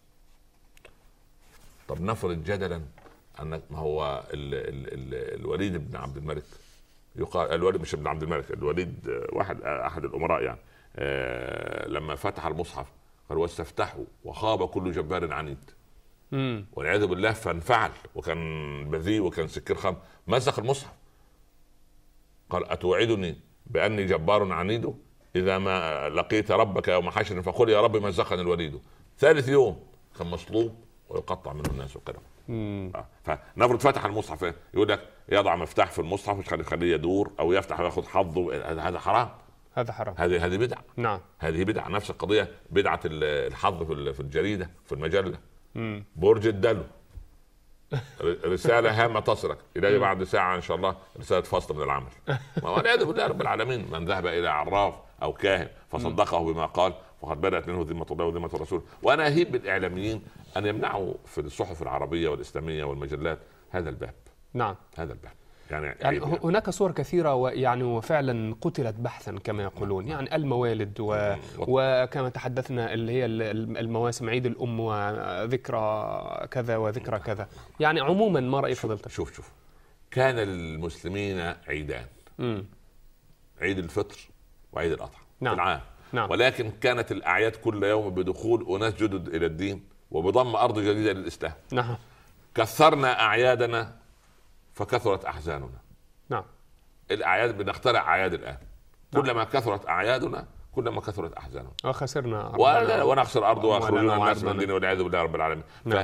طب نفرض جدلا أن ما هو ال ال ال الوليد بن عبد الملك، يقال الوليد مش ابن عبد الملك، الوليد واحد أحد الأمراء يعني آه لما فتح المصحف قال واستفتحوا وخاب كل جبار عنيد والعياذ بالله، فانفعل وكان بذيء وكان سكر خمر مزق المصحف. قال أتوعدني بأني جبار عنيد؟ إذا ما لقيت ربك يوم حشر فقل يا رب مزقني الوليد. ثالث يوم كان مصلوب ويقطع منه الناس وكذا. آه. فنفرض فتح المصحف يقول لك يضع مفتاح في المصحف مش يخليه يدور او يفتح وياخذ حظه، هذا حرام. هذا حرام. هذه هذه بدعه. نعم. هذه بدعه. نفس القضيه بدعه الحظ في الجريده في المجله. مم. برج الدلو رساله هامه تصلك الي بعد ساعه ان شاء الله، رساله فصل من العمل. والعياذ بالله رب العالمين. من ذهب الى عراف او كاهن فصدقه بما قال فقد بدات منه ذمه الله وذمه الرسول. وانا اهيب بالاعلاميين ان يمنعوا في الصحف العربيه والاسلاميه والمجلات هذا الباب. نعم. هذا الباب. يعني, يعني, يعني هناك صور كثيرة ويعني وفعلا قتلت بحثا كما يقولون. يعني الموالد و... وكما تحدثنا اللي هي المواسم، عيد الأم وذكرى كذا وذكرى كذا. يعني عموما ما رأي فضيلتك؟ شوف شوف كان للمسلمين عيدان، م. عيد الفطر وعيد الأضحى. نعم. في العام. نعم. ولكن كانت الأعياد كل يوم بدخول أناس جدد إلى الدين وبضم أرض جديدة للإسلام. نعم. كثرنا أعيادنا فكثرت أحزاننا. نعم. الأعياد بنخترع أعياد الآن. نعم. كلما كثرت أعيادنا كلما كثرت أحزاننا وخسرنا ونخسر أرض وأخرجنا الناس من دين والعياذ بالله رب العالمين. نعم.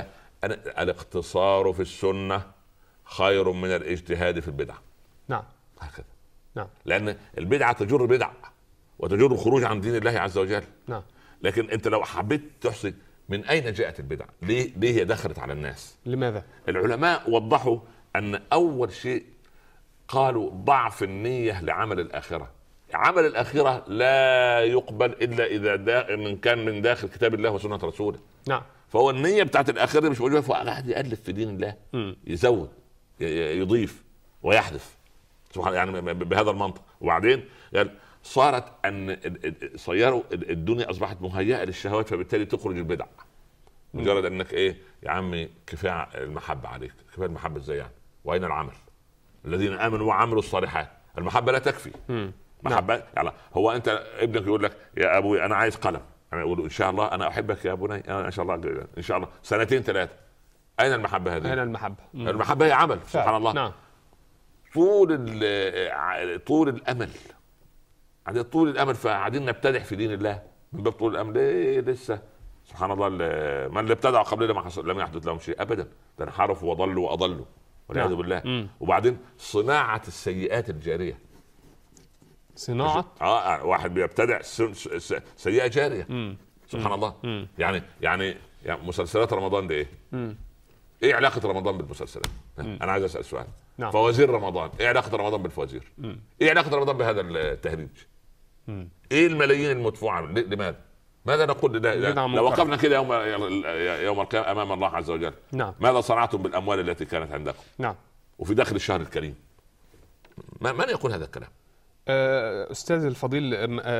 فالاقتصار في السنة خير من الاجتهاد في البدع. نعم. هكذا. نعم. لان البدعه تجر بدع وتجر الخروج عن دين الله عز وجل. نعم. لكن انت لو حبيت تحصي من اين جاءت البدع، ليه ليه هي دخلت على الناس؟ لماذا؟ العلماء وضحوا ان اول شيء قالوا ضعف النيه لعمل الاخره. عمل الاخره لا يقبل الا اذا دا من كان من داخل كتاب الله وسنه رسوله. نعم. فهو النيه بتاعت الاخره مش موجوده، فقاعد يالف في دين الله، م. يزود يضيف ويحذف سبحان يعني بهذا المنطق. وبعدين يعني صارت ان صيروا الدنيا اصبحت مهيئه للشهوات، فبالتالي تخرج البدع. مجرد انك ايه يا عمي كفايه المحبه عليك، كفايه المحبه ازاي يعني؟ واين العمل؟ الذين امنوا وعملوا الصالحات. المحبه لا تكفي. م. محبه نعم. يعني هو انت ابنك يقول لك يا ابوي انا عايز قلم، انا اقول ان شاء الله انا احبك يا ابني، انا ان شاء الله ان شاء الله سنتين ثلاثه. اين المحبه هذه؟ اين المحبه؟ م. المحبه هي عمل. سبحان الله. نعم. طول طول الامل، عندنا طول الامل، فقاعدين نبتدع في دين الله من باب طول الامل. ليه لسه سبحان الله من اللي ابتدعوا قبلنا ما حصل لم يحدث لهم شيء ابدا، ده انحرفوا وضلوا واضلوا والعياذ بالله. م. وبعدين صناعه السيئات الجاريه. صناعه اه واحد بيبتدع سيئه جاريه. م. سبحان م. الله. م. يعني يعني يعني مسلسلات رمضان دي ايه؟ م. ايه علاقه رمضان بالمسلسلات؟ م. انا عايز اسال سؤال. نعم. فوازير رمضان، ايه علاقه رمضان بالفوازير؟ م. ايه علاقه رمضان بهذا التهريج؟ م. ايه الملايين المدفوعه؟ لماذا؟ ماذا نقول لله؟ لو وقفنا كده يوم يوم القيامه امام الله عز وجل، نعم. ماذا صنعتم بالاموال التي كانت عندكم؟ نعم. وفي داخل الشهر الكريم، من يقول هذا الكلام؟ أستاذ الفضيل،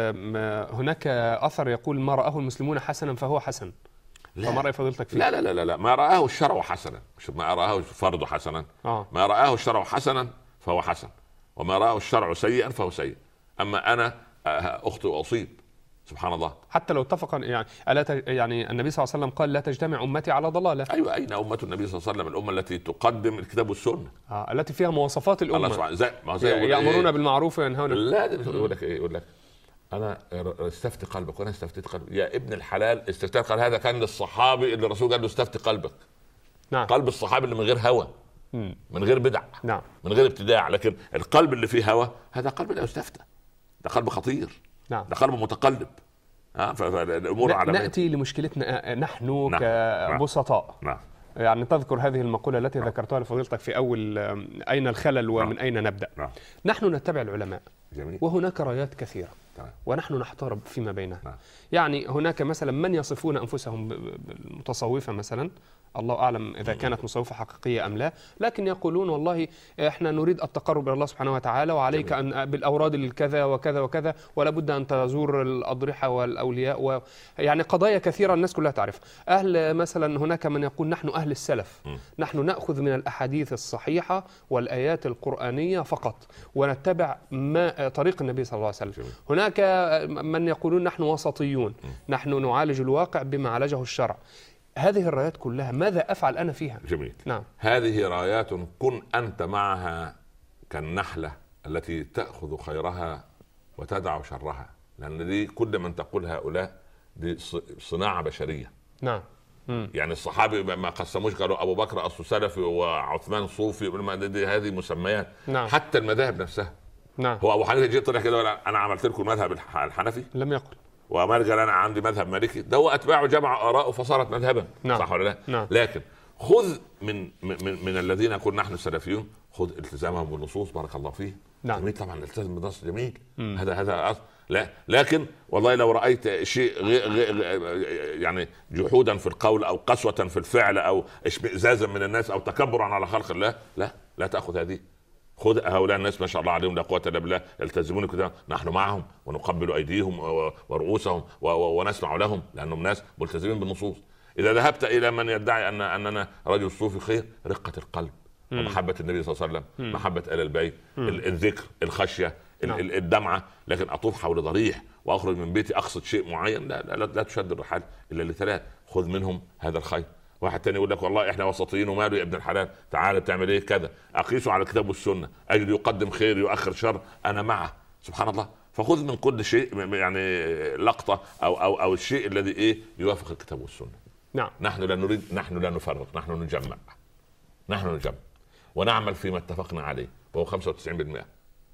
هناك أثر يقول ما رآه المسلمون حسنا فهو حسن. لا. فما رأي فضيلتك فيه؟ لا لا لا لا ما رآه الشرع حسنا، مش ما رآه فرض حسنا. آه. ما رآه الشرع حسنا فهو حسن، وما رآه الشرع سيئا فهو سيء. أما أنا أخطئ وأصيب سبحان الله. حتى لو اتفق يعني ألا ت... يعني النبي صلى الله عليه وسلم قال لا تجتمع أمتي على ضلالة. أيوة، أين أمة النبي صلى الله عليه وسلم؟ الأمة التي تقدم الكتاب والسنة، آه. التي فيها مواصفات الأمة. الله زي ما زي يأمرون إيه؟ بالمعروف وينهون. لا يقول لك إيه؟ يقول لك أنا استفتي قلبك وأنا استفتيت قلبك. يا ابن الحلال استفتاء قال هذا كان للصحابي اللي الرسول قال له استفتي قلبك. نعم. قلب الصحابي اللي من غير هوى، من غير بدع، نعم. من غير ابتداع. لكن القلب اللي فيه هوى هذا قلب لا يستفتى، ده قلب خطير. نعم. ده قلب متقلب. ها فالامور على ناتي لمشكلتنا نحن نعم. كبسطاء. نعم. يعني تذكر هذه المقولة التي نعم. ذكرتها لفضيلتك في أول أين الخلل ومن نعم. أين نبدأ. نعم. نحن نتبع العلماء. جميل. وهناك رايات كثيرة. نعم. ونحن نحتار فيما بينها. نعم. يعني هناك مثلا من يصفون أنفسهم بالمتصوفة مثلا، الله أعلم إذا كانت مصوفة حقيقية أم لا، لكن يقولون والله إحنا نريد التقرب إلى الله سبحانه وتعالى، وعليك جميل. أن بالأوراد الكذا وكذا وكذا، ولا بد أن تزور الأضرحة والأولياء و... يعني قضايا كثيرة الناس كلها تعرف. أهل مثلا هناك من يقول نحن أهل السلف، م. نحن نأخذ من الأحاديث الصحيحة والآيات القرآنية فقط ونتبع ما طريق النبي صلى الله عليه وسلم. جميل. هناك من يقولون نحن وسطيون، م. نحن نعالج الواقع بما عالجه الشرع. هذه الرايات كلها ماذا أفعل أنا فيها؟ جميل. نعم. هذه رايات كن أنت معها كالنحلة التي تأخذ خيرها وتدع شرها، لأن دي كل من تقول هؤلاء دي صناعة بشرية. نعم. مم. يعني الصحابي ما قسموش قالوا أبو بكر أصل سلفي وعثمان صوفي، هذه مسميات. نعم. حتى المذاهب نفسها. نعم. هو أبو حنيفة جه طلع كده أنا عملت لكم المذهب الحنفي؟ لم يقل. وأمر قال أنا عندي مذهب مالكي، ده هو أتباعه جمع آراءه فصارت مذهبا. نعم. صح ولا لا؟ نعم. لكن خذ من من من الذين يقول نحن السلفيون، خذ التزامهم بالنصوص بارك الله فيه. نعم. جميل طبعا التزام بالنص جميل. مم. هذا هذا أصل. لا لكن والله لو رأيت شيء غي غي يعني جحودا في القول أو قسوة في الفعل أو اشمئزازا من الناس أو تكبرا على خلق الله، لا لا تأخذ هذه. خذ هؤلاء الناس ما شاء الله عليهم لا قوة إلا بالله يلتزمون كده، نحن معهم ونقبل أيديهم ورؤوسهم ونسمع لهم لأنهم ناس ملتزمين بالنصوص. إذا ذهبت إلى من يدعي أن أننا رجل صوفي خير، رقة القلب ومحبة النبي صلى الله عليه وسلم، محبة آل البيت، الذكر، الخشية، الدمعة. لكن أطوف حول ضريح وأخرج من بيتي أقصد شيء معين، لا لا, لا, لا تشد الرحال إلا لثلاث. خذ منهم هذا الخير. واحد تاني يقول لك والله احنا وسطيين وماله يا ابن الحلال، تعال بتعمل ايه كذا، اقيسه على الكتاب والسنه، اجد يقدم خير يؤخر شر، انا معه. سبحان الله. فخذ من كل شيء يعني لقطه او او او الشيء الذي ايه يوافق الكتاب والسنه. نعم. نحن لا نريد، نحن لا نفرق، نحن نجمع، نحن نجمع ونعمل فيما اتفقنا عليه وهو خمسة وتسعين بالمئة.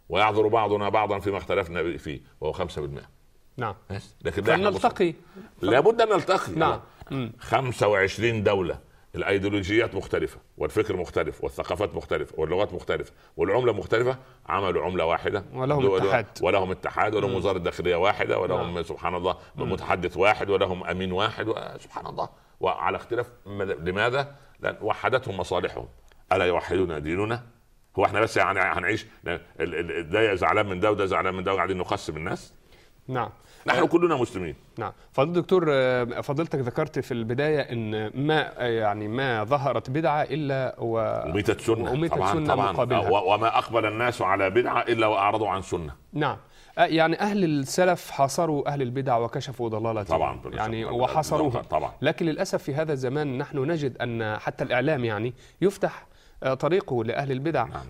ويعذر بعضنا بعضا فيما اختلفنا فيه وهو خمسة بالمئة. نعم. لكن فنلتقي لابد ان نلتقي. نعم. خمسة وعشرين دولة، الايديولوجيات مختلفة والفكر مختلف والثقافات مختلفة واللغات مختلفة والعملة مختلفة، عملوا عملة واحدة ولهم اتحاد ولهم اتحاد ولهم وزارة داخلية واحدة ولهم نعم. سبحان الله متحدث واحد ولهم امين واحد، سبحان الله، وعلى اختلاف. لماذا؟ لأن وحدتهم مصالحهم. الا يوحدون ديننا؟ هو احنا بس يعني هنعيش ده زعلان من ده وده زعلان من ده وقاعدين نقسم الناس؟ نعم. نحن كلنا مسلمين. نعم. فضل دكتور، فضلتك ذكرت في البداية ان ما يعني ما ظهرت بدعة الا و... وميتت سنة, وميتت طبعا سنة طبعا مقابلها. وما اقبل الناس على بدعة الا واعرضوا عن سنة. نعم. يعني اهل السلف حاصروا اهل البدع وكشفوا ضلالتهم طبعا يعني وحصروها طبعا. لكن للاسف في هذا الزمان نحن نجد ان حتى الاعلام يعني يفتح طريقه لأهل البدع. نعم.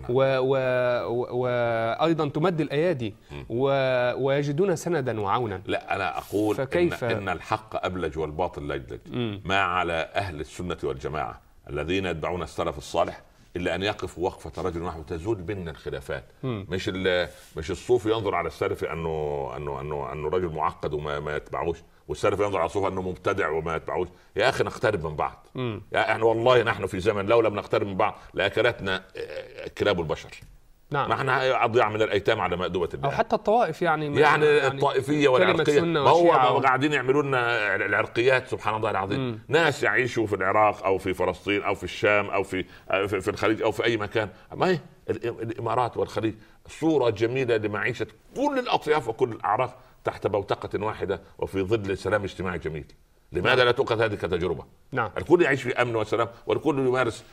وأيضا تمد الأيادي و... ويجدون سندا وعونا. لا أنا أقول فكيف... إن, إن الحق أبلج والباطل لجلج. ما على أهل السنة والجماعة الذين يتبعون السلف الصالح إلا أن يقفوا وقفة رجل واحد تزول بيننا الخلافات. مم. مش مش الصوفي ينظر على السلف أنه أنه أنه أنه رجل معقد وما ما يتبعوش، والسلف ينظر على الصوفي أنه مبتدع وما يتبعوش. يا أخي نقترب من بعض. مم. يعني والله نحن في زمن لو لم نقترب من بعض لأكلتنا كلاب البشر. نعم. نحن أضيع من الأيتام على مأدبة الله. أو حتى الطوائف يعني يعني, يعني الطائفية والعرقية. ما هو قاعدين يعملون العرقيات سبحان الله العظيم. م. ناس يعيشوا في العراق أو في فلسطين أو في الشام أو في في الخليج أو في أي مكان. ما هي الإمارات والخليج صورة جميلة لمعيشة كل الأطياف وكل الأعراق تحت بوتقة واحدة وفي ظل سلام اجتماعي جميل. لماذا نعم. لا تؤخذ هذه كتجربة؟ نعم. الكل يعيش في أمن وسلام والكل يمارس.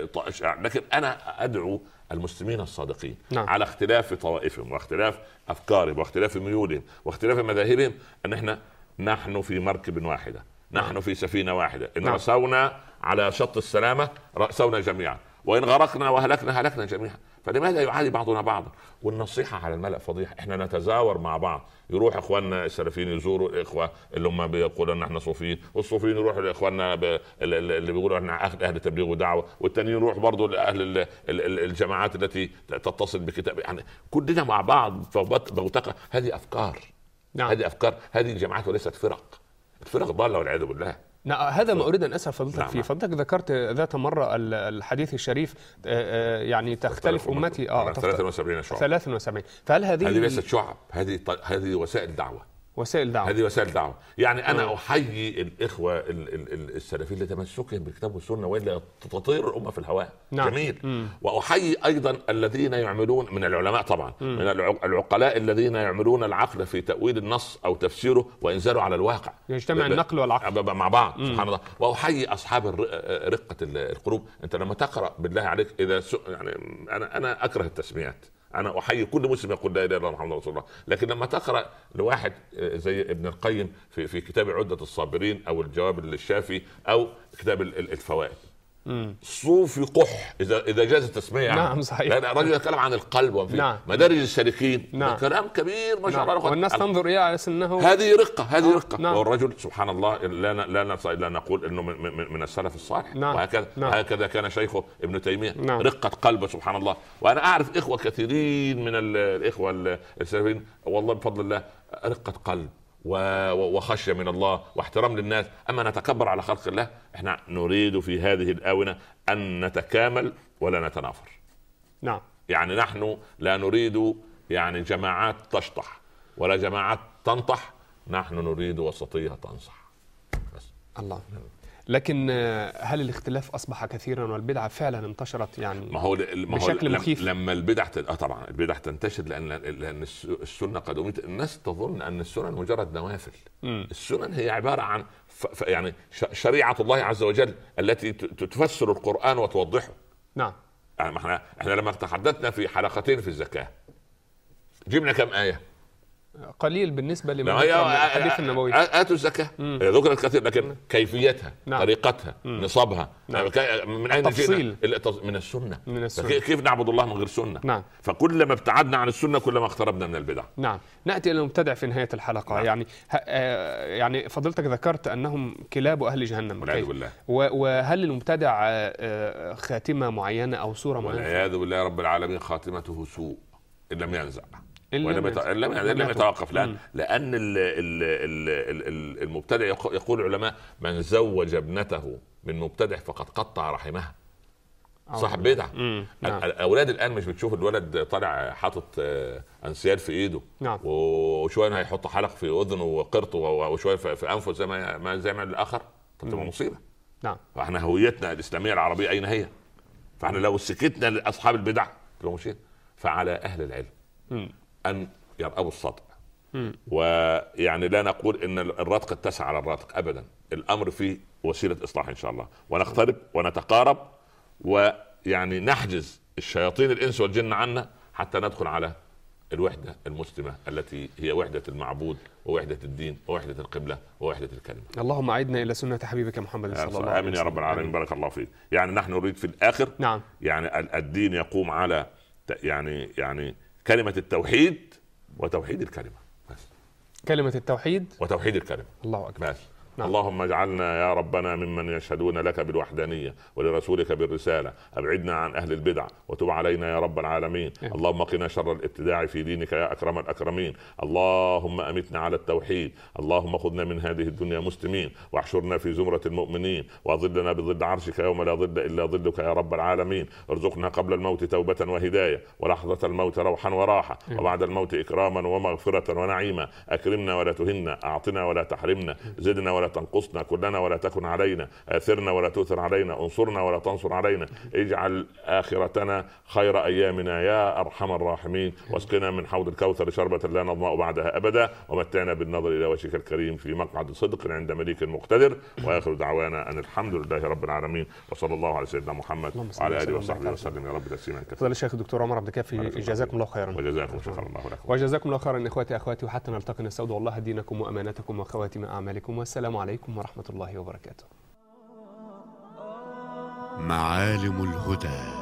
لكن أنا أدعو المسلمين الصادقين نعم. على اختلاف طوائفهم واختلاف أفكارهم واختلاف ميولهم واختلاف مذاهبهم أن احنا نحن في مركب واحدة، نحن في سفينة واحدة، إن نعم. رسونا على شط السلامة رأسونا جميعا، وإن غرقنا وهلكنا هلكنا جميعا. فلماذا يعادي بعضنا بعضا؟ والنصيحة على الملأ فضيحة. احنا نتزاور مع بعض، يروح اخواننا السلفيين يزوروا الاخوه اللي هم بيقولوا ان احنا صوفيين، والصوفيين يروحوا لاخواننا اللي بيقولوا ان اهل اهل تبليغ ودعوه، والتانيين يروح برضه لاهل الجماعات التي تتصل بكتاب. يعني كلنا مع بعض بوتقه. هذه افكار. نعم. هذه افكار، هذه جماعات وليست فرق. الفرق ضاله والعياذ بالله. نعم. هذا ما أريد أن أسأل فضلتك نعم. فيه. فضلتك ذكرت ذات مرة الحديث الشريف يعني تختلف أمتي آه ثلاثة وسبعين شعب. ثلاثة وسبعين. فهل هذه هذه ليست شعب، هذه هذه وسائل دعوة. وسائل دعوة. هذه وسائل دعوة. يعني أنا م. أحيي الإخوة السلفيين لتمسكهم بالكتاب والسنة وإلا تطير الأمة في الهواء. نعم. جميل. م. وأحيي أيضا الذين يعملون من العلماء طبعا م. من العقلاء الذين يعملون العقل في تأويل النص أو تفسيره وإنزاله على الواقع. يجتمع النقل والعقل مع بعض. م. سبحان الله. وأحيي أصحاب رقة القلوب. أنت لما تقرأ بالله عليك إذا س... يعني أنا أنا أكره التسميات. أنا أحيي كل مسلم يقول لا إله إلا الله محمد رسول الله، لكن لما تقرأ لواحد زي ابن القيم في في كتاب عدة الصابرين أو الجواب الشافي أو كتاب الفوائد، صوفي قح إذا إذا جاز التسمية يعني. نعم صحيح. لأن الرجل يتكلم عن القلب وفي نعم. مدارج السالكين. نعم. كلام كبير ما شاء الله. نعم. والناس تنظر إليه على أنه هذه رقة هذه رقة. نعم. والرجل سبحان الله لا لا نستطيع إلا نقول إنه من, من, من السلف الصالح. نعم. وهكذا نعم. هكذا كان شيخه ابن تيمية. نعم. رقة قلبه سبحان الله. وأنا أعرف إخوة كثيرين من الإخوة السلفيين والله بفضل الله رقة قلب وخشية من الله واحترام للناس. أما نتكبر على خلق الله. إحنا نريد في هذه الآونة أن نتكامل ولا نتنافر. نعم. يعني نحن لا نريد يعني جماعات تشطح ولا جماعات تنطح، نحن نريد وسطية تنصح بس. الله. لكن هل الاختلاف أصبح كثيرا والبدعة فعلا انتشرت يعني ما هو ما بشكل هو مخيف؟ لما البدعة اه طبعا البدعة تنتشر لأن لأن السنة قد أميت. الناس تظن أن السنن مجرد نوافل. م. السنن هي عبارة عن ف يعني شريعة الله عز وجل التي تفسر القرآن وتوضحه. نعم. يعني احنا احنا لما تحدثنا في حلقتين في الزكاة جبنا كم آية؟ قليل بالنسبة لما الحديث النبوي. آتوا الزكاة ذكرت كثير لكن مم. كيفيتها نعم. طريقتها مم. نصابها نعم. من أين جئنا؟ من السنة. من السنة. كيف نعبد الله من غير سنة؟ نعم. فكلما ابتعدنا عن السنة كلما اقتربنا من البدع. نعم. نأتي إلى المبتدع في نهاية الحلقة. نعم. يعني يعني فضلتك ذكرت أنهم كلاب أهل جهنم والعياذ بالله. وهل المبتدع خاتمة معينة أو صورة معينة؟ والعياذ بالله رب العالمين خاتمته سوء. لم ينزع إن ولم لم يت... ينزع. لم, لم لم يتوقف. لأن, مم. لأن ال... ال... ال... ال- المبتدع يق- يقول العلماء من زوج ابنته من مبتدع فقد قطع رحمها. صاحب بدعة. مم. نعم. الاولاد الان مش بتشوف الولد طالع حاطط آه، انسيال في ايده، نعم. وشويه هيحط حلق في اذنه وقرطه وشويه في انفه زي ما ما زي ما الاخر. تبقى مصيبه. نعم. فاحنا هويتنا الاسلاميه العربيه اين هي؟ فاحنا لو سكتنا لاصحاب البدع تبقى مشكله. فعلى اهل العلم مم. ان يرأبوا السطع. مم. ويعني لا نقول ان الرتق اتسع على الراتق ابدا، الامر فيه وسيله اصلاح ان شاء الله، ونقترب ونتقارب ويعني نحجز الشياطين الانس والجن عنا حتى ندخل على الوحده المسلمه التي هي وحده المعبود ووحده الدين ووحده القبله ووحده الكلمه. اللهم اعدنا الى سنه حبيبك محمد صلى الله عليه وسلم. امين يا رب العالمين. بارك الله فيك. يعني نحن نريد في الاخر نعم يعني الدين يقوم على يعني يعني كلمه التوحيد وتوحيد الكلمه بس. كلمه التوحيد وتوحيد الكلمه. الله اكبر. بس. نعم. اللهم اجعلنا يا ربنا ممن يشهدون لك بالوحدانية ولرسولك بالرسالة. أبعدنا عن أهل البدع وتب علينا يا رب العالمين. إيه. اللهم قنا شر الابتداع في دينك يا أكرم الأكرمين. اللهم أمتنا على التوحيد. اللهم خذنا من هذه الدنيا مسلمين واحشرنا في زمرة المؤمنين وظلنا بظل عرشك يوم لا ظل إلا ظلك يا رب العالمين. ارزقنا قبل الموت توبة وهداية ولحظة الموت روحا وراحة إيه. وبعد الموت إكراما ومغفرة ونعيما. أكرمنا ولا تهنا، أعطنا ولا تحرمنا، زدنا ولا تنقصنا، كلنا ولا تكن علينا، آثرنا ولا تؤثر علينا، انصرنا ولا تنصر علينا. اجعل آخرتنا خير أيامنا يا أرحم الراحمين. واسقنا من حوض الكوثر شربة لا نظمأ بعدها أبدا. ومتعنا بالنظر إلى وجهك الكريم في مقعد صدق عند مليك مقتدر. وآخر دعوانا أن الحمد لله رب العالمين وصلى الله على سيدنا محمد وعلى آله وصحبه وسلم يا رب تسليما كثيرا. فضل الشيخ الدكتور عمر عبد الكافي، جزاكم الله خيرا. وجزاكم شكرا الله لكم. وجزاكم الله خيرا اخواتي اخواتي، وحتى نلتقي نستودع الله دينكم وامانتكم وخواتم اعمالكم، والسلام عليكم ورحمه الله وبركاته. معالم الهدى.